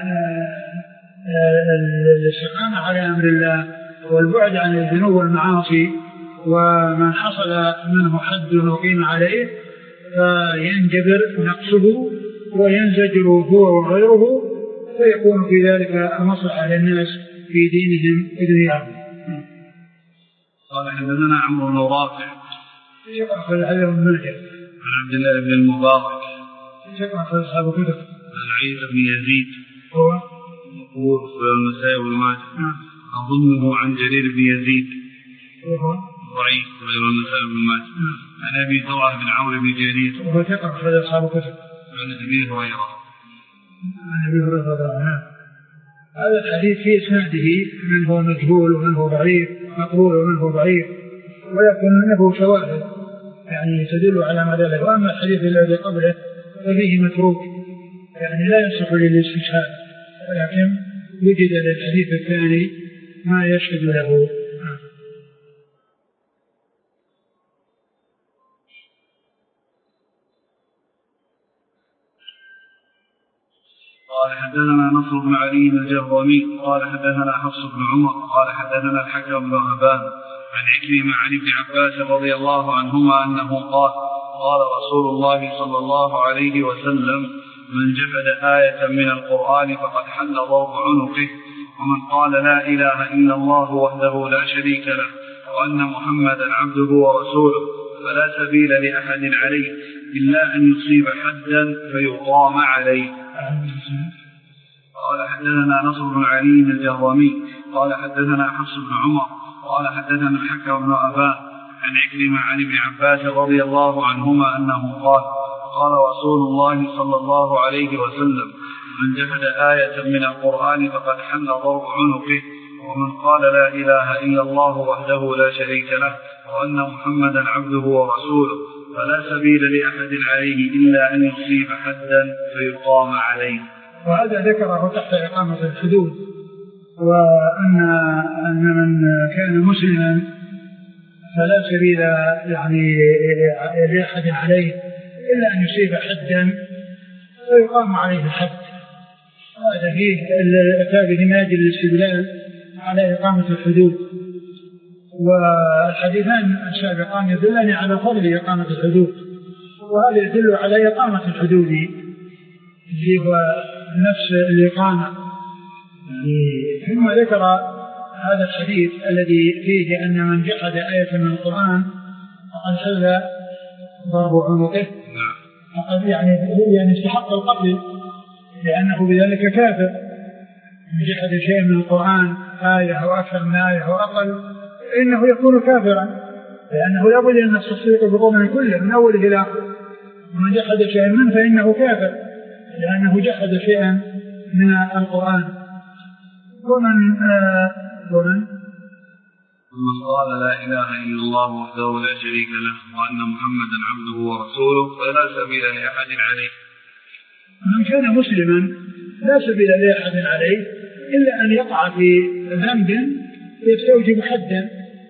Speaker 2: الاستقامة على أمر الله والبعد عن الذنوب والمعاصي، ومن حصل منه حد وقيم عليه فينجبر نقصه وينزجر هو وغيره، فيكون في ذلك مصلحة للناس في دينهم ودنياهم.
Speaker 1: قال: حدثنا عمرو بن رافع
Speaker 2: شكرا لهذا المنجر
Speaker 1: عن عبد الله بن المبارك
Speaker 2: شكرا لأصحاب كتب
Speaker 1: عن عيسى بن يزيد
Speaker 2: هو
Speaker 1: مقبول في المسائل والماجد. أظنه عن جرير بن يزيد ضعيف غير المسائل والماجد. عن أبي زرعة بن عمرو بن جرير
Speaker 2: وهو شكرا لأصحاب كتب
Speaker 1: عن أبي هريرة
Speaker 2: عن أبي هريرة رضي الله عنه. هذا الحديث في إسناده من هو مجهول ومن هو ضعيف، مقبول ومن هو ضعيف، ولكن له شواهد يعني تدل على ما ذلك. وأما الحديث الذي قبله ففيه متروك يعني لا يصح للاستشهاد، ولكن وجد للحديث الثاني ما يشهد له.
Speaker 1: قال: حدثنا نصر بن علي الجهضمي قال: حدثنا حفص بن عمر قال: حدثنا الحكم بن أبان عن عكرمة عن ابن عباس رضي الله عنهما أنه قال: قال رسول الله صلى الله عليه وسلم: من جحد آية من القرآن فقد حل ضرب عنقه، ومن قال لا إله إلا الله وحده لا شريك له وأن محمدا عبده ورسوله فلا سبيل لأحد عليه إلا أن يصيب حدا فيقام عليه. قال: حدثنا نصر بن علي الجهضمي قال: حدثنا حفص بن عمر قال: حدثنا الحكم بن أبان عن عكرمة عن ابن عباس رضي الله عنهما أنه قال: قال رسول الله صلى الله عليه وسلم: من جحد آية من القرآن فقد حل ضرب عنقه، ومن قال لا إله إلا الله وحده لا شريك له وأن محمدا عبده ورسوله فلا سبيل لأحد عليه إلا أن يصيب حدا فيقام عليه.
Speaker 2: وهذا ذكره تحت إقامة الحدود، وأن من كان مسلما فلا سبيل يعني لأحد عليه إلا أن يصيب حدا فيقام عليه الحد. هذا فيه الأتى بنماذج الاستدلال على إقامة الحدود، والحديثان السابقان يدلان على فضل إقامة الحدود، وهذا يدل على إقامة الحدود اللي هو نفس الإقامة. ثم ذكر هذا الحديث الذي فيه أن من جحد آية من القرآن فقد حل ضرب عنقه، فقد يعني استحق القتل لأنه بذلك كافر. من جحد شيء من القرآن آية أو أكثر من آية أو أقل إنه يكون كافرا، لأنه لا بد أن التصديق بقوله كله من أوله إلى آخره. ومن جحد شيئا منه فإنه كافر لأنه جحد شيئا من القرآن. ومن
Speaker 1: قال لا إله إلا الله وحده لا شريك له وأن محمدا عبده ورسوله فلا سبيل لأحد عليه.
Speaker 2: من كان مسلما لا سبيل لأحد عليه إلا أن يقع في ذنب يستوجب حدا،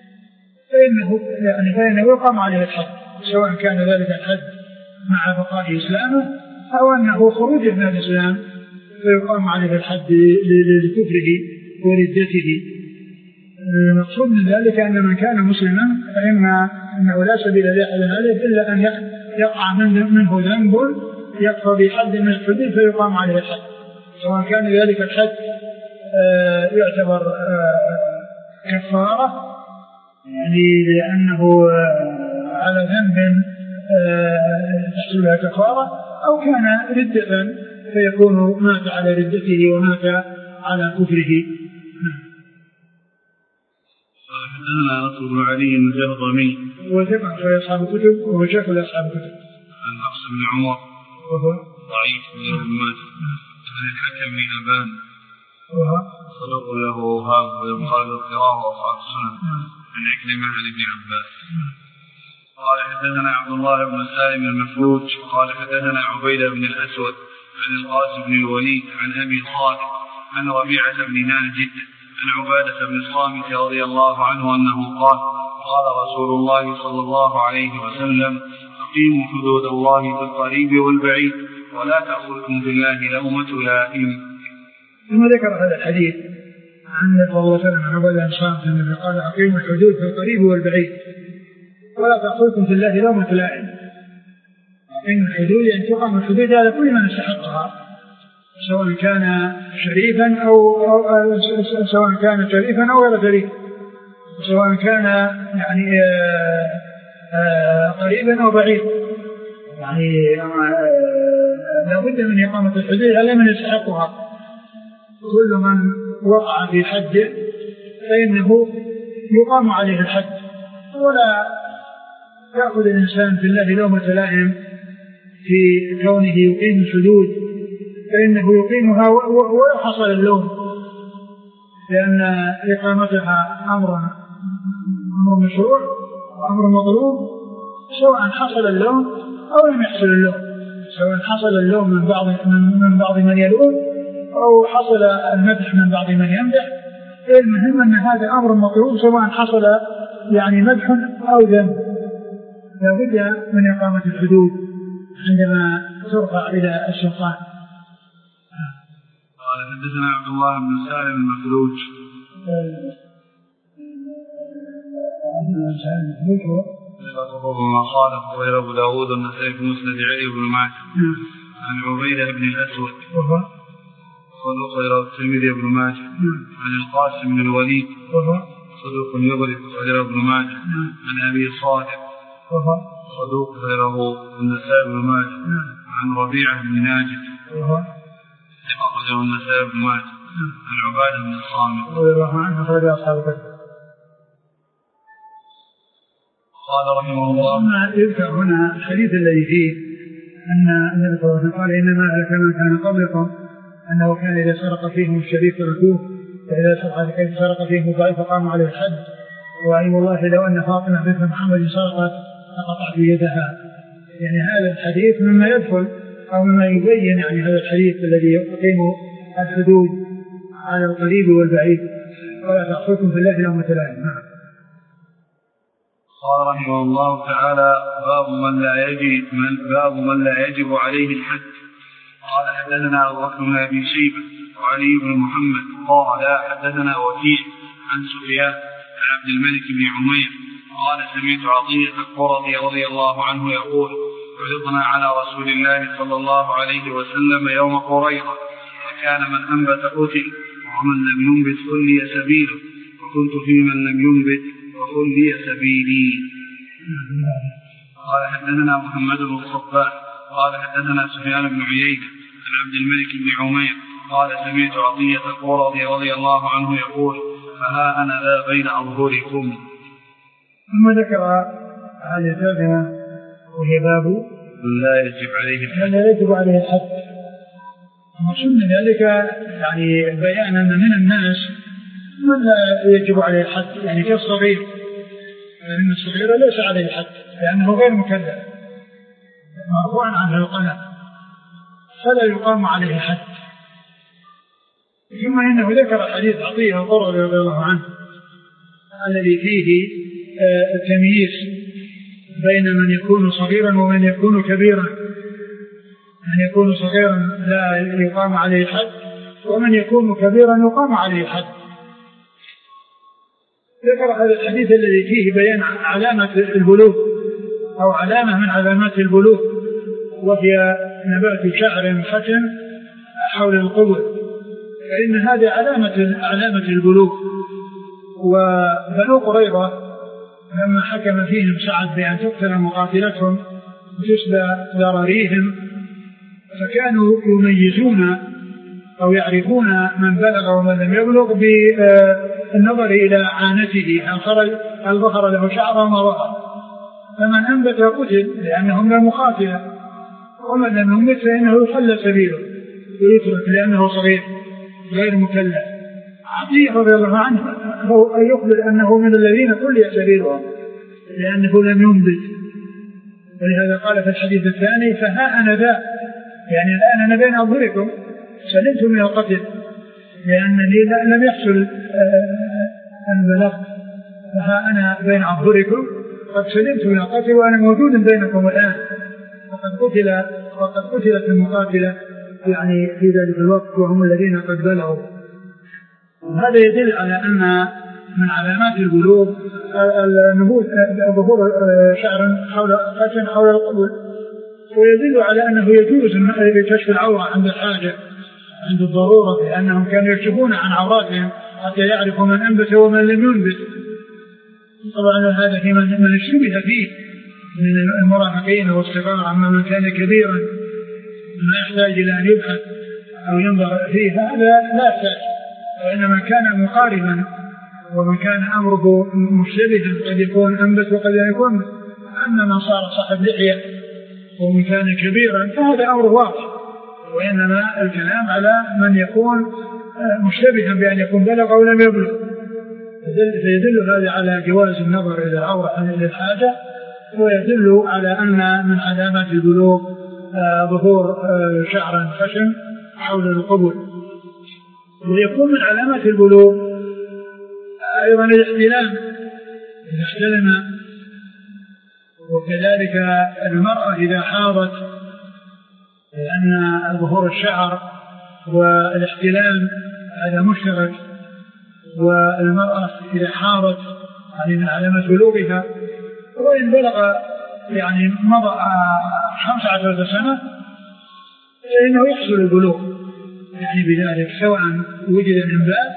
Speaker 2: فإنه يقام عليه الحد، سواء كان ذلك الحد مع بقاء إسلامه أو أنه خروج من الإسلام فيقام عليه الحد لكفره وردته. المقصود من ذلك أن من كان مسلما فإنه لا سبيل لأحد عليه إلا أن يقع منه ذنب يقتضي حد من الحدود فيقام عليه الحد، سواء كان ذلك الحد يعتبر كفارة يعني لأنه على ذنب تحصلها كفارة، أو كان ردة فيكون مات على ردته ومات على كفره.
Speaker 1: حدثنا نصر بن علي الجهضمي
Speaker 2: وثقة في أصحاب الكتب وشيخ أصحاب الكتب.
Speaker 1: عن حفص بن عمر
Speaker 2: وهو
Speaker 1: ضعيف من المات. عن الحكم بن أبان صدوق له أوهام ويقال القراءة وأصحاب السنن عن عكرمة عن ابن عباس. قال حدثنا عبد الله بن سالم المفروج قال حدثنا عبيدة بن الأسود عن القاسم بن الوليد عن أبي صالح عن ربيعة بن ناجد عن عبادة بن الصامت رضي الله عنه أنه قال قال رسول الله صلى الله عليه وسلم أقيموا حدود الله في القريب والبعيد ولا تأخذكم بالله لومة لائم.
Speaker 2: ثم ذكر هذا الحديث عن صلى الله عليه وسلم عن عبادة بن الصامت الذي قال أقيموا الحدود في القريب والبعيد ولا تأخذكم بالله لومة لائم. أقيموا الحدود يعني تقام الحدود على كل من استحقها سواء كان شريفا أو سواء كان شريفا أو غير شريف سواء كان يعني قريبا أو بعيدا يعني لا بد من إقامة الحدود على من يستحقها. كل من وقع في حد فإنه يقام عليه الحد ولا يأخذ الإنسان في الله لومة لائم في كونه يقيم الحدود فإنه يقيمها ويحصل اللوم لأن إقامتها أمر مشروع وأمر مطلوب سواء حصل اللوم أو لم يحصل اللوم سواء حصل اللوم من بعض من يلوم أو حصل المدح من بعض من يمدح. المهم أن هذا أمر مطلوب سواء حصل يعني مدح أو ذم. لا بد من إقامة الحدود عندما ترفع إلى السلطان.
Speaker 1: قال حدثنا عبد الله بن سالم المفروج وما قال غير أبو داود النسائي في مسند علي بن ماجه عن عبيدة بن الأسود صدوق غير الترمذي بن ماجه عن القاسم بن الوليد صدوق يغرق غير ابن ماجه عن أبي صالح صدوق غيره النسائي بن ماجه عن ربيعة بن ناجد أخرجه النسائي بن ماجه عن عبادة بن الصامت
Speaker 2: رضي الله عنه أخرج أصحاب الكتب.
Speaker 1: قال رحمه الله
Speaker 2: ثم يذكر هنا الحديث الذي فيه أن النبي صلى الله عليه وسلم قال إنما أهلك من كان قبلكم أنه كان إذا سرق فيهم الشريف تركوه فإذا سرق فيهم الضعيف فقاموا عليه الحد وأيم الله لو أن فاطمة بنت محمد سرقت فقطعت يدها. يعني هذا الحديث مما يدخل أو مما يبين يعني هذا الحديث الذي يقيم الحدود على القريب والبعيد ولا تأخذكم في الله لومة لائم.
Speaker 1: قال رحمه الله تعالى باب من لا يجب عليه الحد. قال حدثنا أبو بكر بن أبي شيبة وعلي بن محمد قال حدثنا وكيع عن سفيان عن عبد الملك بن عمير قال سمعت عطية القرظي رضي الله عنه يقول عرضنا على رسول الله صلى الله عليه وسلم يوم قريظة فكان من أنبت قتل ومن لم ينبت خلي سبيله وكنت في من لم ينبت وخلي سبيلي. قال حدثنا محمد بن الصباح قال حدثنا سفيان بن عيينة عن عبد الملك بن عمير قال سمعت عطية القرظي رضي الله عنه يقول فها أنا ذا بين أظهركم.
Speaker 2: ثم ذكر هذه الترجمة وهي باب
Speaker 1: لا يجب عليه الحد.
Speaker 2: لا يجب عليه الحد. المقصود من ذلك يعني بيان أن من الناس من لا يجب عليه الحد يعني كالصغير لأن الصغير ليس عليه الحد لأنه غير مكلف مرفوعا عنه القلم فلا يقام عليه الحد. ثم إنه ذكر حديث عطية القرظي رضي الله عنه الذي فيه التمييز بين من يكون صغيرا ومن يكون كبيرا. من يكون صغيرا لا يقام عليه الحد ومن يكون كبيرا يقام عليه الحد. ذكر هذا الحديث الذي فيه بيان علامة البلوغ أو علامة من علامات البلوغ وهي نبات شعر ختم حول القبر فإن هذه علامة البلوغ. وبنو قريظة لما حكم فيهم سعد بأن تقتل مقاتلتهم وتسلى ذراريهم فكانوا يميزون أو يعرفون من بلغ ومن لم يبلغ بالنظر إلى عانته هل ظهر له شعر وما ظهر. فمن أنبت قتل لأنهم لا مقاتلة ومن لم ينبت فإنه يخلى سبيله ويترك لأنه صغير. غير مكلف. عطية رضي الله عنه هو يخبر أنه من الذين كل سبيلهم لأنه لم ينبت، ولهذا قال في الحديث الثاني فها أنا ذا، يعني الآن أنا بين أظهركم سلمت من القتل لأنني لم يحصل البلاغ، فها أنا بين أظهركم قد سلمت من القتل وأنا موجود بينكم الآن، وقد قتلت المقاتلة يعني في ذلك الوقت وهم الذين قد بلغوا. هذا يدل على أن من علامات البلوغ ظهور شعر حول القبل، ويدل على أنه يجوز كشف العورة عند الحاجة عند الضرورة، لأنهم كانوا يكشفون عن عوراتهم حتى يعرفوا من أنبت ومن لم ينبت. طبعا هذا في من اشتبه فيه من المراهقين والصغار، أما من كان كبيرا ما يحتاج إلى أن يبحث أو ينظر فيه هذا لا يحتاج، وإنما كان مقاربا ومن كان أمره مشتبها قد يكون أنبت وقد يكون، أما من صار صاحب لحية ومن كان كبيرا فهذا أمر واضح، وإنما الكلام على من يكون مشتبها بأن يكون بلغ أو لم يبلغ، فيدل هذا على جواز النظر إلى العورة للحاجة، ويدل على أن من علامات البلوغ ظهور شعر خشن حول القبل. ويكون من علامات البلوغ أيضا الاحتلام إذا احتلم، وكذلك المرأة إذا حاضت، لأن ظهور الشعر والاحتلام هذا مشترك، والمرأة إذا حاضت يعني من علامات بلوغها، وإن بلغ يعني مضى 15 سنة فإنه يحصل البلوغ يعني بذلك، سواء وجد الإنبات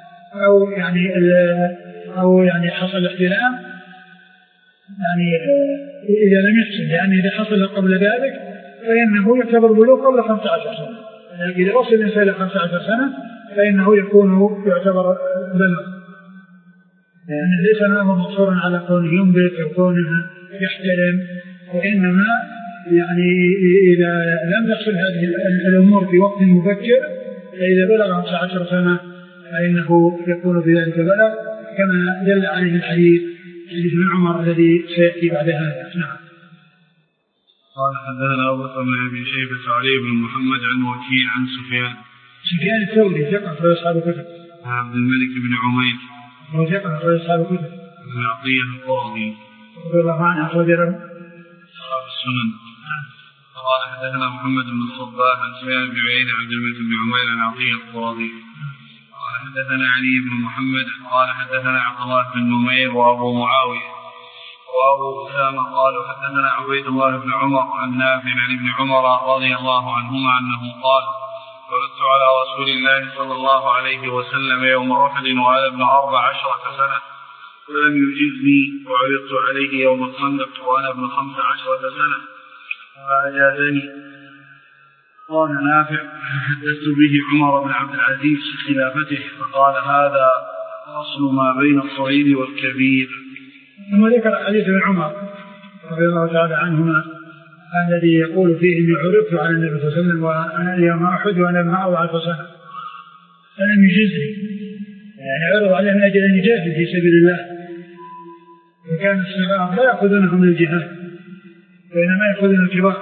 Speaker 2: أو يعني حصل الاحتلام، يعني إذا لم يحصل، يعني إذا حصل قبل ذلك فإنه يعتبر بلوغ قبل 15 سنة، يعني إذا وصل الإنسان إلى 15 سنة فإنه يعتبر بلغ، يعني ليس الأمر مقصورا على كونه ينبت أو كونه يحتلم، وإنما يعني إذا لم تحصل هذه الأمور في وقت مبكر فإذا بلغ 15 سنة فإنه يكون بذلك بلغ، كما دل عليه الحديث ابن عمر الذي سيأتي بعد هذا. نعم.
Speaker 1: قال حدثنا أبو بكر بن أبي شيبة علي بن محمد عن وكيع عن
Speaker 2: سفيان الثوري ثقة في أصحاب الكتب.
Speaker 1: عبد الملك بن عمير
Speaker 2: وهو ثقة في أصحاب الكتب.
Speaker 1: بن عطية القرظي
Speaker 2: رضي الله عنه أخرج له
Speaker 1: أصحاب السنن. قال حدثنا محمد بن الصباح عن سفيان بن عيينة عن عبد الملك بن عمير عن عطية القرظي. قال حدثنا علي بن محمد قال حدثنا عبد الله بن نمير وأبو معاوية وأبو أسامة قالوا حدثنا عبيد الله بن عمر عن نافع عن ابن عمر رضي الله عنهما أنه قال ولدت على رسول الله صلى الله عليه وسلم يوم أحد وأنا ابن 14 سنة فلم يجزني، وعرضت عليه يوم الخندق وأنا ابن 15 سنة فأجازني. قال نافع حدثت به عمر بن عبد العزيز في خلافته فقال هذا أصل ما بين الصغير والكبير.
Speaker 2: ثم ذكر حديث ابن عمر رضي الله تعالى عنهما الذي يقول فيه إني عرضت على النبي صلى الله عليه وسلم وأنا يوم أحد وأنا ابن 14 سنة فلم يجزني، يعني عرض عليه من أجل أن يجاهد في سبيل الله، وكان الصغار لا يأخذونهم للجهاد وإنما يأخذون الكبار،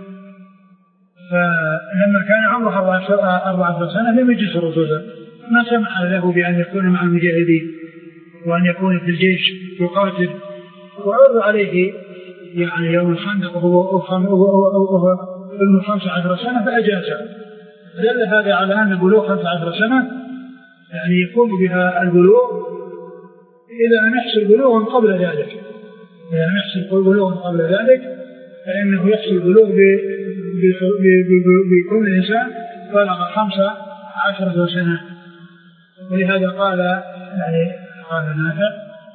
Speaker 2: فلما كان عمره 14 سنة لم يجلس رسولا، ما سمح له بأن يكون مع المجاهدين وأن يكون في الجيش يقاتل، وعرض عليه يعني يوم الخندق وهو ابن 15 سنة فأجازه. دل هذا على أن بلوغ 15 سنة يعني يكون بها البلوغ إذا لم يحصل بلوغ قبل ذلك، إذا لم يحصل بلوغ قبل ذلك فإنه يحصل بلوغ بكل إنسان بلغ 15 سنة. ولهذا قال يعني قال نافع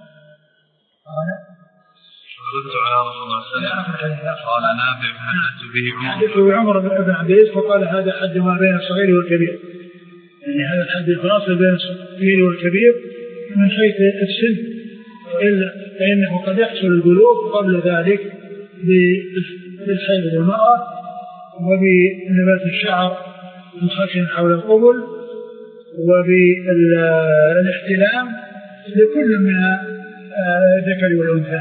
Speaker 1: ردت على رسول الله صلى الله عليه وسلم قال نافع حدثت به
Speaker 2: عمر بن عبد العزيز فقال هذا حد ما بين الصغير والكبير، يعني هذا الحد الفاصل بين الصغير والكبير من حيث السن، إلا فإنه قد يحصل البلوغ قبل ذلك بالحيض للمرأة وبنبات الشعر الخشن حول القبل وبالاحتلام لكل من الذكر والأنثى.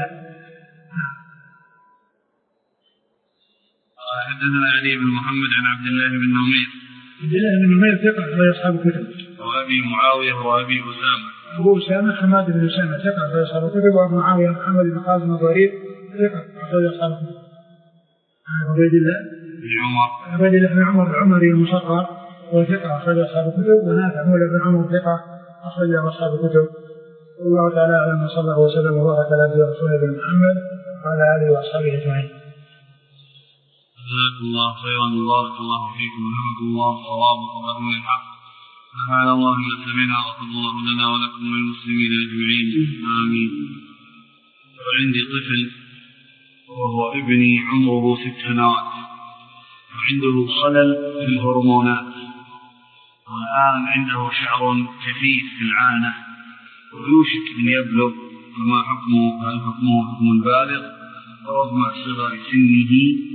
Speaker 1: حدثنا علي بن محمد عن عبد الله بن نمير.
Speaker 2: عبد الله بن نمير ثقة أخرج أصحاب الكتب.
Speaker 1: وأبي معاوية وأبي أسامة.
Speaker 2: أبو أسامة حماد بن أسامة ثقة أخرج أصحاب الكتب. وأبو معاوية محمد بن قاسم الضرير ثقة أخرج أصحاب الكتب. عبيد الله بن عمر العمري المصغر وثقة أخرج أصحاب الكتب. ونافع مولى بن عمر ثقة أخرج أصحاب الكتب. والله تعالى أعلم وصلى الله وسلم وبارك على رسوله محمد وعلى آله وأصحابه أجمعين.
Speaker 1: جزاكم الله خيرا وبارك الله فيكم ورحمة الله صواب وقدر من الحق. سبحان الله ما سمعنا وغفر الله لنا ولكم وللمسلمين أجمعين آمين. وعندي طفل وهو ابني عمره 6 سنوات وعنده خلل في الهرمونات والآن عنده شعر كثيف في العانة ويوشك أن يبلغ فما حكمه؟ هل حكمه حكم البالغ رغم صغر سنه؟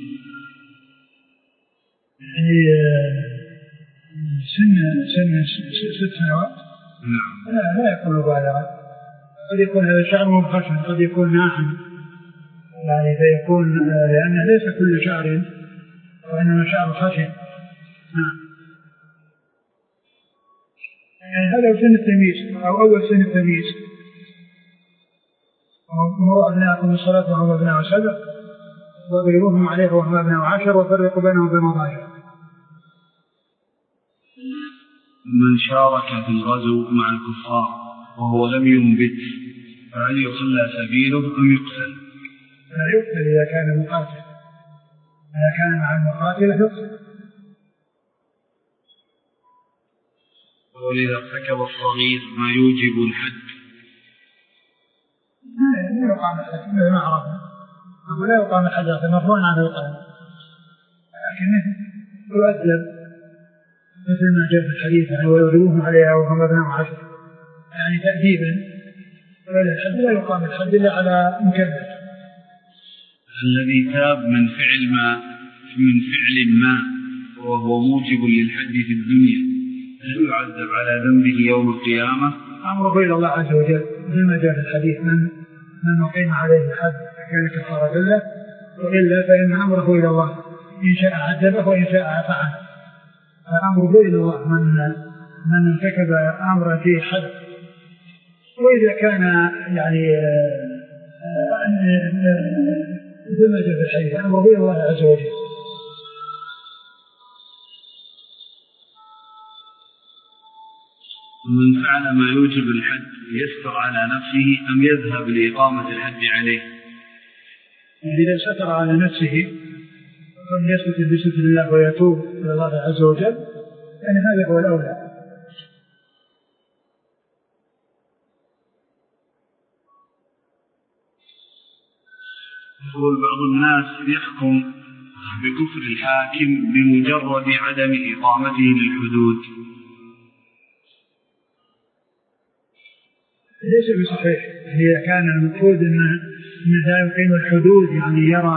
Speaker 2: سن 6 سنوات لا يكون بالغا. قد يكون هذا شعر منخشن قد يكون ناعم يعني فيكون لأن ليس كل شعر وإنما شعر خشن. يعني هذا سن التمييز أو أول سن التمييز. مروا أبناءكم الصلاة وهم أبناء 7 واضربوهم عليه وهم أبناء 10 وفرقوا بينهم بالمضاجع.
Speaker 1: من شارك في الغزو مع الكفار وهو لم ينبت فهل يخلى سبيله أم يقتل؟
Speaker 2: لا يقتل إذا كان مقاتل. إذا كان مع المقاتل يقتل.
Speaker 1: وإذا ارتكب الصغير ما يوجب الحد
Speaker 2: لا يقام الحد ما عرفنا. لا يقام الحد مرفوع عنه القلم لكنه يؤدب مثل ما جاء في الحديث يعني ويضربوهم عليها وهم أبناء 10 يعني تأديبا. ولا الحد لا يقام الحد إلا على مكلف.
Speaker 1: الذي تاب من فعل ما وهو موجب للحد في الدنيا هل يعذب على ذنبه يوم القيامة؟
Speaker 2: أمره إلى الله عز وجل مثل جاء في الحديث من أقيم عليه الحد فكان كفارة له وإلا فإن أمره إلى الله إن شاء عذبه وإن شاء عفى عنه. فأمره إلى الله من ارتكب أمرا فيه حد. وإذا كان يعني مثل جاء في الحديث أمره إلى الله عز وجل.
Speaker 1: من فعل ما يوجب الحد يستر على نفسه أم يذهب لإقامة الحد عليه؟
Speaker 2: إذا ستر على نفسه فليستر بستر الله ويتوب إلى الله عز وجل يعني هذا هو الأولى.
Speaker 1: يقول بعض الناس يحكم بكفر الحاكم بمجرد عدم إقامته للحدود.
Speaker 2: ليس بصحيح. إذا كان المفروض أن لا يقيم الحدود يعني يرى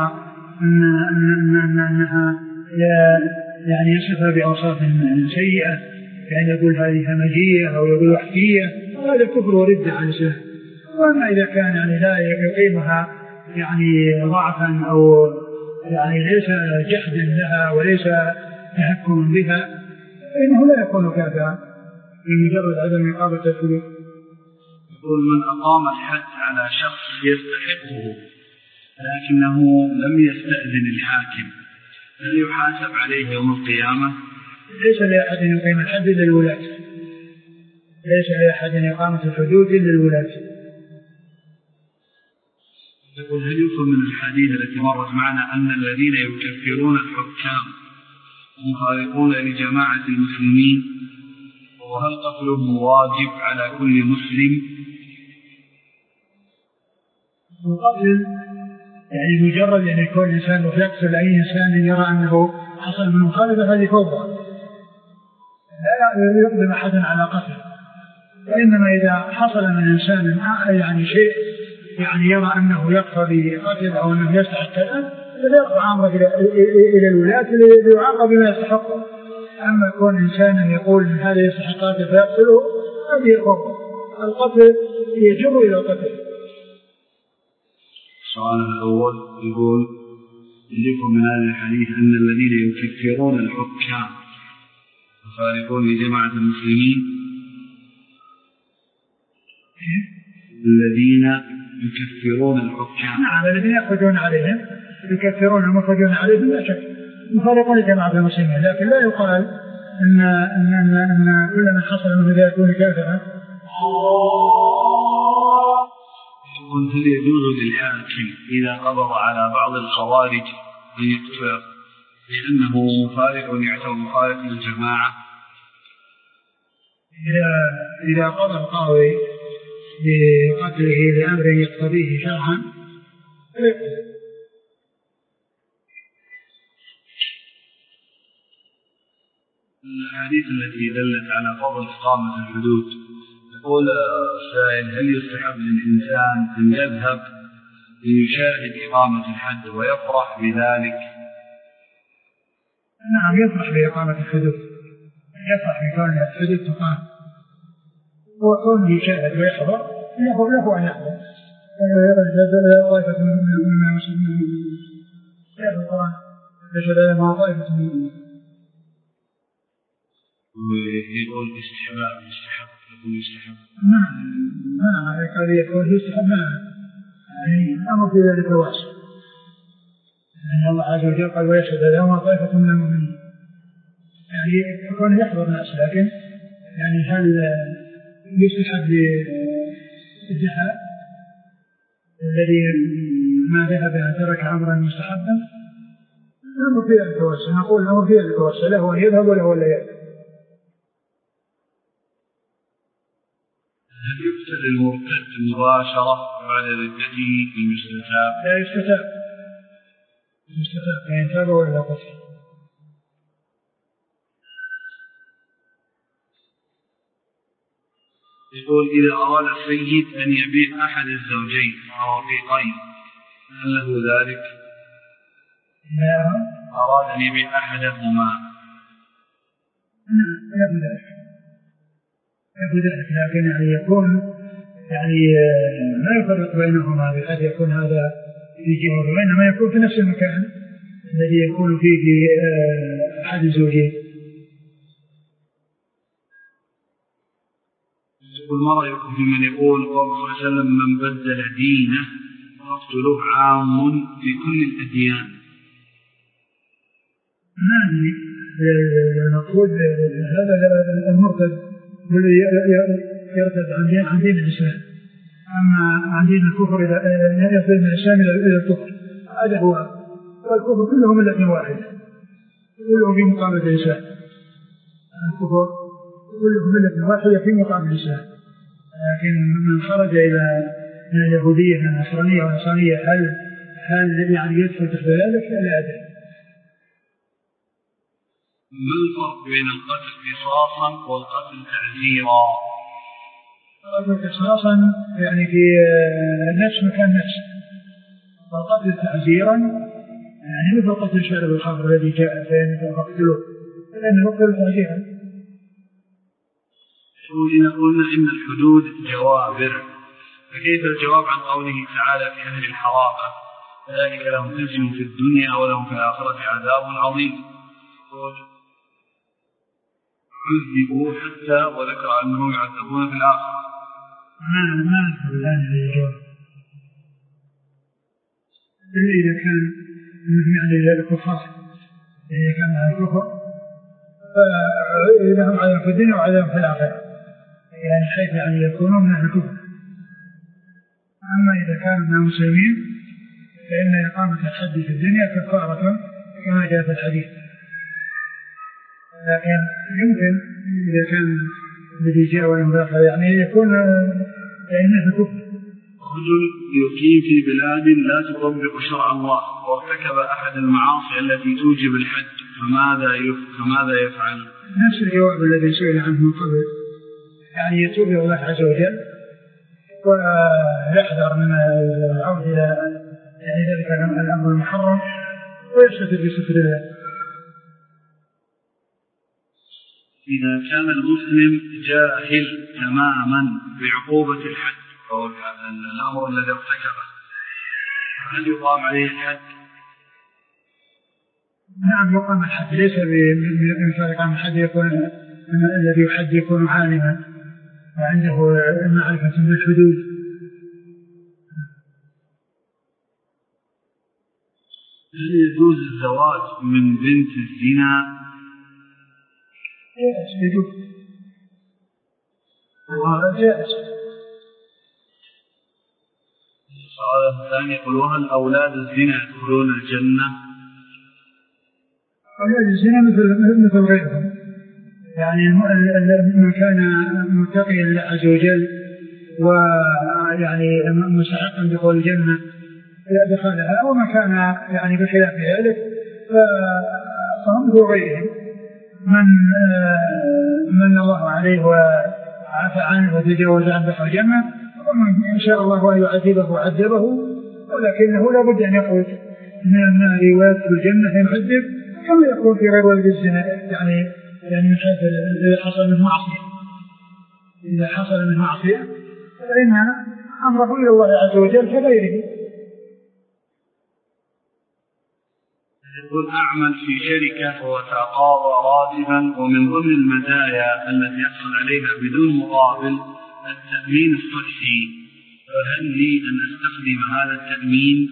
Speaker 2: أنها يعني يصفها بأوصاف سيئة يعني يقول هذه همجية أو يقول وحكية هذا كفر ورد عن الإسلام. وأما إذا كان يعني لا يقيمها يعني ضعفا أو يعني ليس جحدا لها وليس تحكم بها فإنه لا يكون كافرا بمجرد عدم إقامة الحدود.
Speaker 1: يقول من أقام الحد على شخص يستحقه لكنه لم يستأذن الحاكم هل يحاسب عليه يوم القيامة؟
Speaker 2: ليس لأحد يقيم الحد إلا الولاة. ليس لأحد إقامة الحدود إلا الولاة.
Speaker 1: يقول هل يفهم من الحديث التي مرت معنا أن الذين يكفرون الحكام مخالفون لجماعة المسلمين وهل قتلهم واجب على كل مسلم؟
Speaker 2: القتل يعني مجرد أن يكون إنسان يقتل أي إنسان يرى أنه حصل من مخالفة هذه فوضى لا يقدم أحدا على قتل. وإنما إذا حصل من إنسان يعني شيء يعني يرى أنه يقتضي قتل أو أنه يستحق كذا فلا يرفع أمره إلى الولاة ليعاقب بما يستحقه. أما كون إنسان يقول من هذا يصح قاتل فيقتله هذه الخطأ، القتل يجر إلى القتل.
Speaker 1: السؤال الأول يقول يجيكم من هذا الحديث أن الذين يكفرون الحكام يفارقون لجماعة المسلمين. الذين يكفرون الحكام،
Speaker 2: نعم، الذين يخرجون عليهم يكفرون المخرجون عليهم لا شك يفارقون لجماعة المسلمين، لكن لا يقال أن كل من حصل منه ذلك يكون كافرا.
Speaker 1: قلت هل يجوز للحاكم إذا قبض على بعض الخوارج أن يكفر لأنه مفارق يعتبر مخالف للجماعة؟
Speaker 2: إذا قضى القاضي بقتله لأمر يقتضيه شرعا
Speaker 1: الأحاديث التي دلت على فضل إقامة الحدود، يقول السائل هل يستحب للإنسان أن يذهب ليشاهد إقامة الحد ويفرح بذلك؟
Speaker 2: نعم، يفرح بإقامة الحدود، يفرح بكون الحدود تقام، وكون يشاهد ويحضر له أن يحضر. طائفة من المسلمين يحضر القرآن يشهد مع طائفة من المسلمين.
Speaker 1: يقول استحباب يستحب يقول يستحب
Speaker 2: ما قال يقول يستحب يعني الأمر في ذلك واسع، يعني الله عز وجل قال ويشهد لهما طائفة من المؤمنين، يعني يكون يحضر الناس، لكن يعني هل يستحب للجهاد الذي ما ذهب أن ترك أمرا مستحبا؟ الأمر في ذلك واسع، نقول الأمر في ذلك واسع، له أن يذهب وله أن لا يذهب.
Speaker 1: هل يقتل المرتد مباشرة بعد ردته المستتاب؟
Speaker 2: لا يستتاب، فإن تاب ولا قتل.
Speaker 1: يقول إذا أراد السيد أن يبيع أحد الزوجين أو رقيقين هل له ذلك؟ أراد أن يبيع أحدهما
Speaker 2: يبدو ذلك، لكن يعني يكون يعني ما يفرق بينهما بحيث يكون هذا في جهة وإنما يكون في نفس المكان الذي يكون فيه أحد الزوجين.
Speaker 1: يقول ما رأيكم في من يقول قال صلى الله عليه وسلم من بدل دينه فاقتلوه عام في كل الأديان؟
Speaker 2: يعني نقول هذا المرتد يرتد عن دين الإسلام، أما عن دين الكفر إذا يرتد من الإسلام إلى الكفر هذا هو، والكفر كلهم ملة واحدة، كلهم في مقابل الإسلام، الكفر كلهم ملة واحدة في مقابل الإسلام، لكن من خرج إلى اليهودية من النصرانية والنصرانية هل يعني يدخل تحت ذلك؟ لا أدري.
Speaker 1: ما الفرق بين القتل قصاصا والقتل تعزيرا؟
Speaker 2: القتل قصاصا يعني في نفس مكان نفس، والقتل تعزيرا يعني مثل قتل شارب الخمر الذي جاء فين فقتلوه، لأنه قتل تعزيرا.
Speaker 1: إذا قلنا إن الحدود جوابر، فكيف الجواب عن قوله تعالى في أهل الحرابة ذلك لهم خزي في الدنيا ولهم في الآخرة عذاب عظيم؟ عذبوا حتى وذكر أنهم يعذبون في الآخرة.
Speaker 2: ما نذكر الآن الجواب إلا إذا كان منهم يعني الكفار، إذا كان على الكفر فإذا هم عذاب في الدنيا وعذاب في الآخرة، يعني حيث يعني يكونون من أهل الكفر. أما إذا كانوا من المسلمين فإن إقامة الحد في الدنيا كفارة كما جاء في الحديث، لكن يمكن إذا كان الذي جاء والمداخل يعني يكون لأنه كفر.
Speaker 1: رجل يقيم في بلاد لا تطبق شرع الله وارتكب أحد المعاصي التي توجب الحد فماذا يفعل؟
Speaker 2: نفس الجواب الذي سئل عنه من قبل، يعني يتوب إلى الله عز وجل ويحذر من العود إلى يعني ذلك الأمر المحرم ويستتر بستر الله.
Speaker 1: إذا كان المسلم جاهل تماما بعقوبة الحد أو الأمر الذي ارتكبه هل يقام عليه الحد؟
Speaker 2: نعم يقام الحد، ليس بمثال قام الحد يكون الذي يحد يكون عالما وعنده معرفة بالحدود.
Speaker 1: هل يجوز الزواج من بنت الزنا؟
Speaker 2: يجوز وهذا جائز.
Speaker 1: السؤال الثاني يقول هل أولاد الزنا يدخلون الجنة؟
Speaker 2: أولاد الزنا مثل غيرهم، يعني من كان متقيا لله عز وجل ويعني مستحقا دخول الجنة دخلها، وما كان يعني بخلاف ذلك فهم ذو غيرهم من الله عليه وعفى عنه وتجاوز عن دخول الجنة، ومن إن شاء الله أن يعذبه عذبه، ولكنه لا بد أن يخرج من النار ويدخل الجنة يعذب كما يكون في غير ولد الزنا، يعني من حيث إذا حصل من معصية، إذا حصل من معصية فإن أمره إلى الله عز وجل كغيره.
Speaker 1: يقول أعمل في شركة وتقاضى راتبا، ومن ضمن المزايا التي يحصل عليها بدون مقابل التأمين الصحي، فهل لي أن أستخدم هذا التأمين؟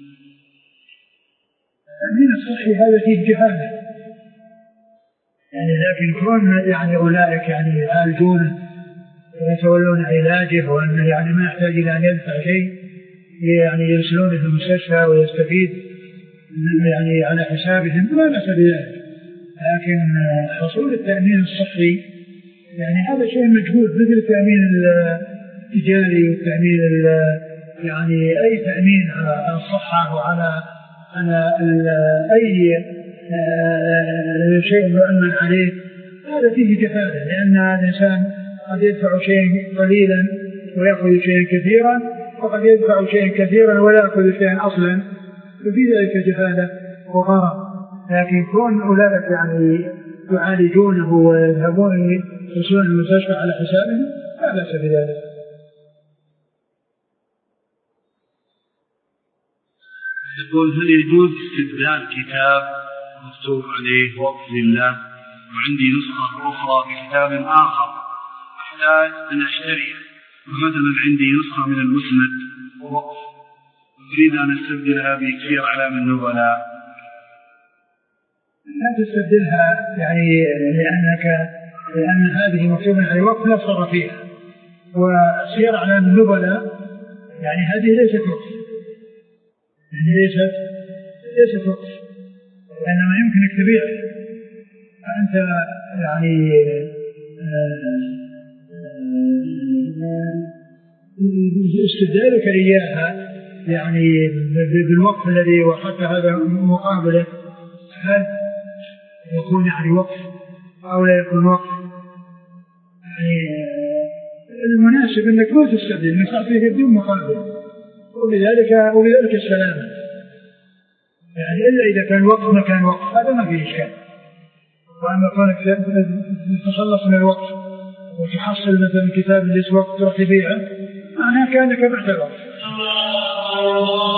Speaker 2: التأمين الصحي هذا فيه جهالة، يعني لكن كون يعني أولئك يعني يعالجونه ويتولون علاجه وأنه يعني ما يحتاج إلى أن يدفع شيء، يعني يرسلونه في المستشفى ويستفيد يعني على حسابهم لا بأس بذلك، لكن حصول التأمين الصحي يعني هذا شيء مجهول، مثل التأمين التجاري والتأمين يعني أي تأمين على الصحة وعلى أي شيء مؤمن عليه، هذا فيه جهالة، لأن الإنسان قد يدفع شيئا قليلا ويأخذ شيئا كثيرا، وقد يدفع شيئا كثيرا ولا يأخذ شيئا أصلا، ففي ذلك جهالة وغرر. لكن كون أولئك يعني يعالجونه ويذهبون يرسلون المستشفى على حسابهم لا بأس بذلك.
Speaker 1: يقول هل يجوز استبدال كتاب مكتوب عليه وقف لله وعندي نسخة أخرى بكتاب آخر أحتاج أن أشتريه، فمثلا عندي نسخة من المسند وقف أريد أن أستبدلها بكثير أعلام النبلاء؟
Speaker 2: لا تستبدلها يعني لأن هذه مكتوبة على وقف لا صار فيها، وسير أعلام النبلاء يعني هذه ليست وقف، يعني ليست وقف، لأنما يمكنك تبيعها، فأنت يعني استبدالك إياها يعني بالوقف الذي وحتى هذا مقابله، هل يكون يعني وقف أو لا يكون وقف؟ يعني المناسب أنك ما تستبدل، أنك تعطيه بدون مقابل، ولذلك السلامة، يعني إلا إذا كان وقف ما كان وقف هذا ما فيه إشكال. وأما كونك تتخلص من الوقف وتحصل مثلا كتاب اللي وقت تروح تبيعه معناه كأنك بعد الوقف.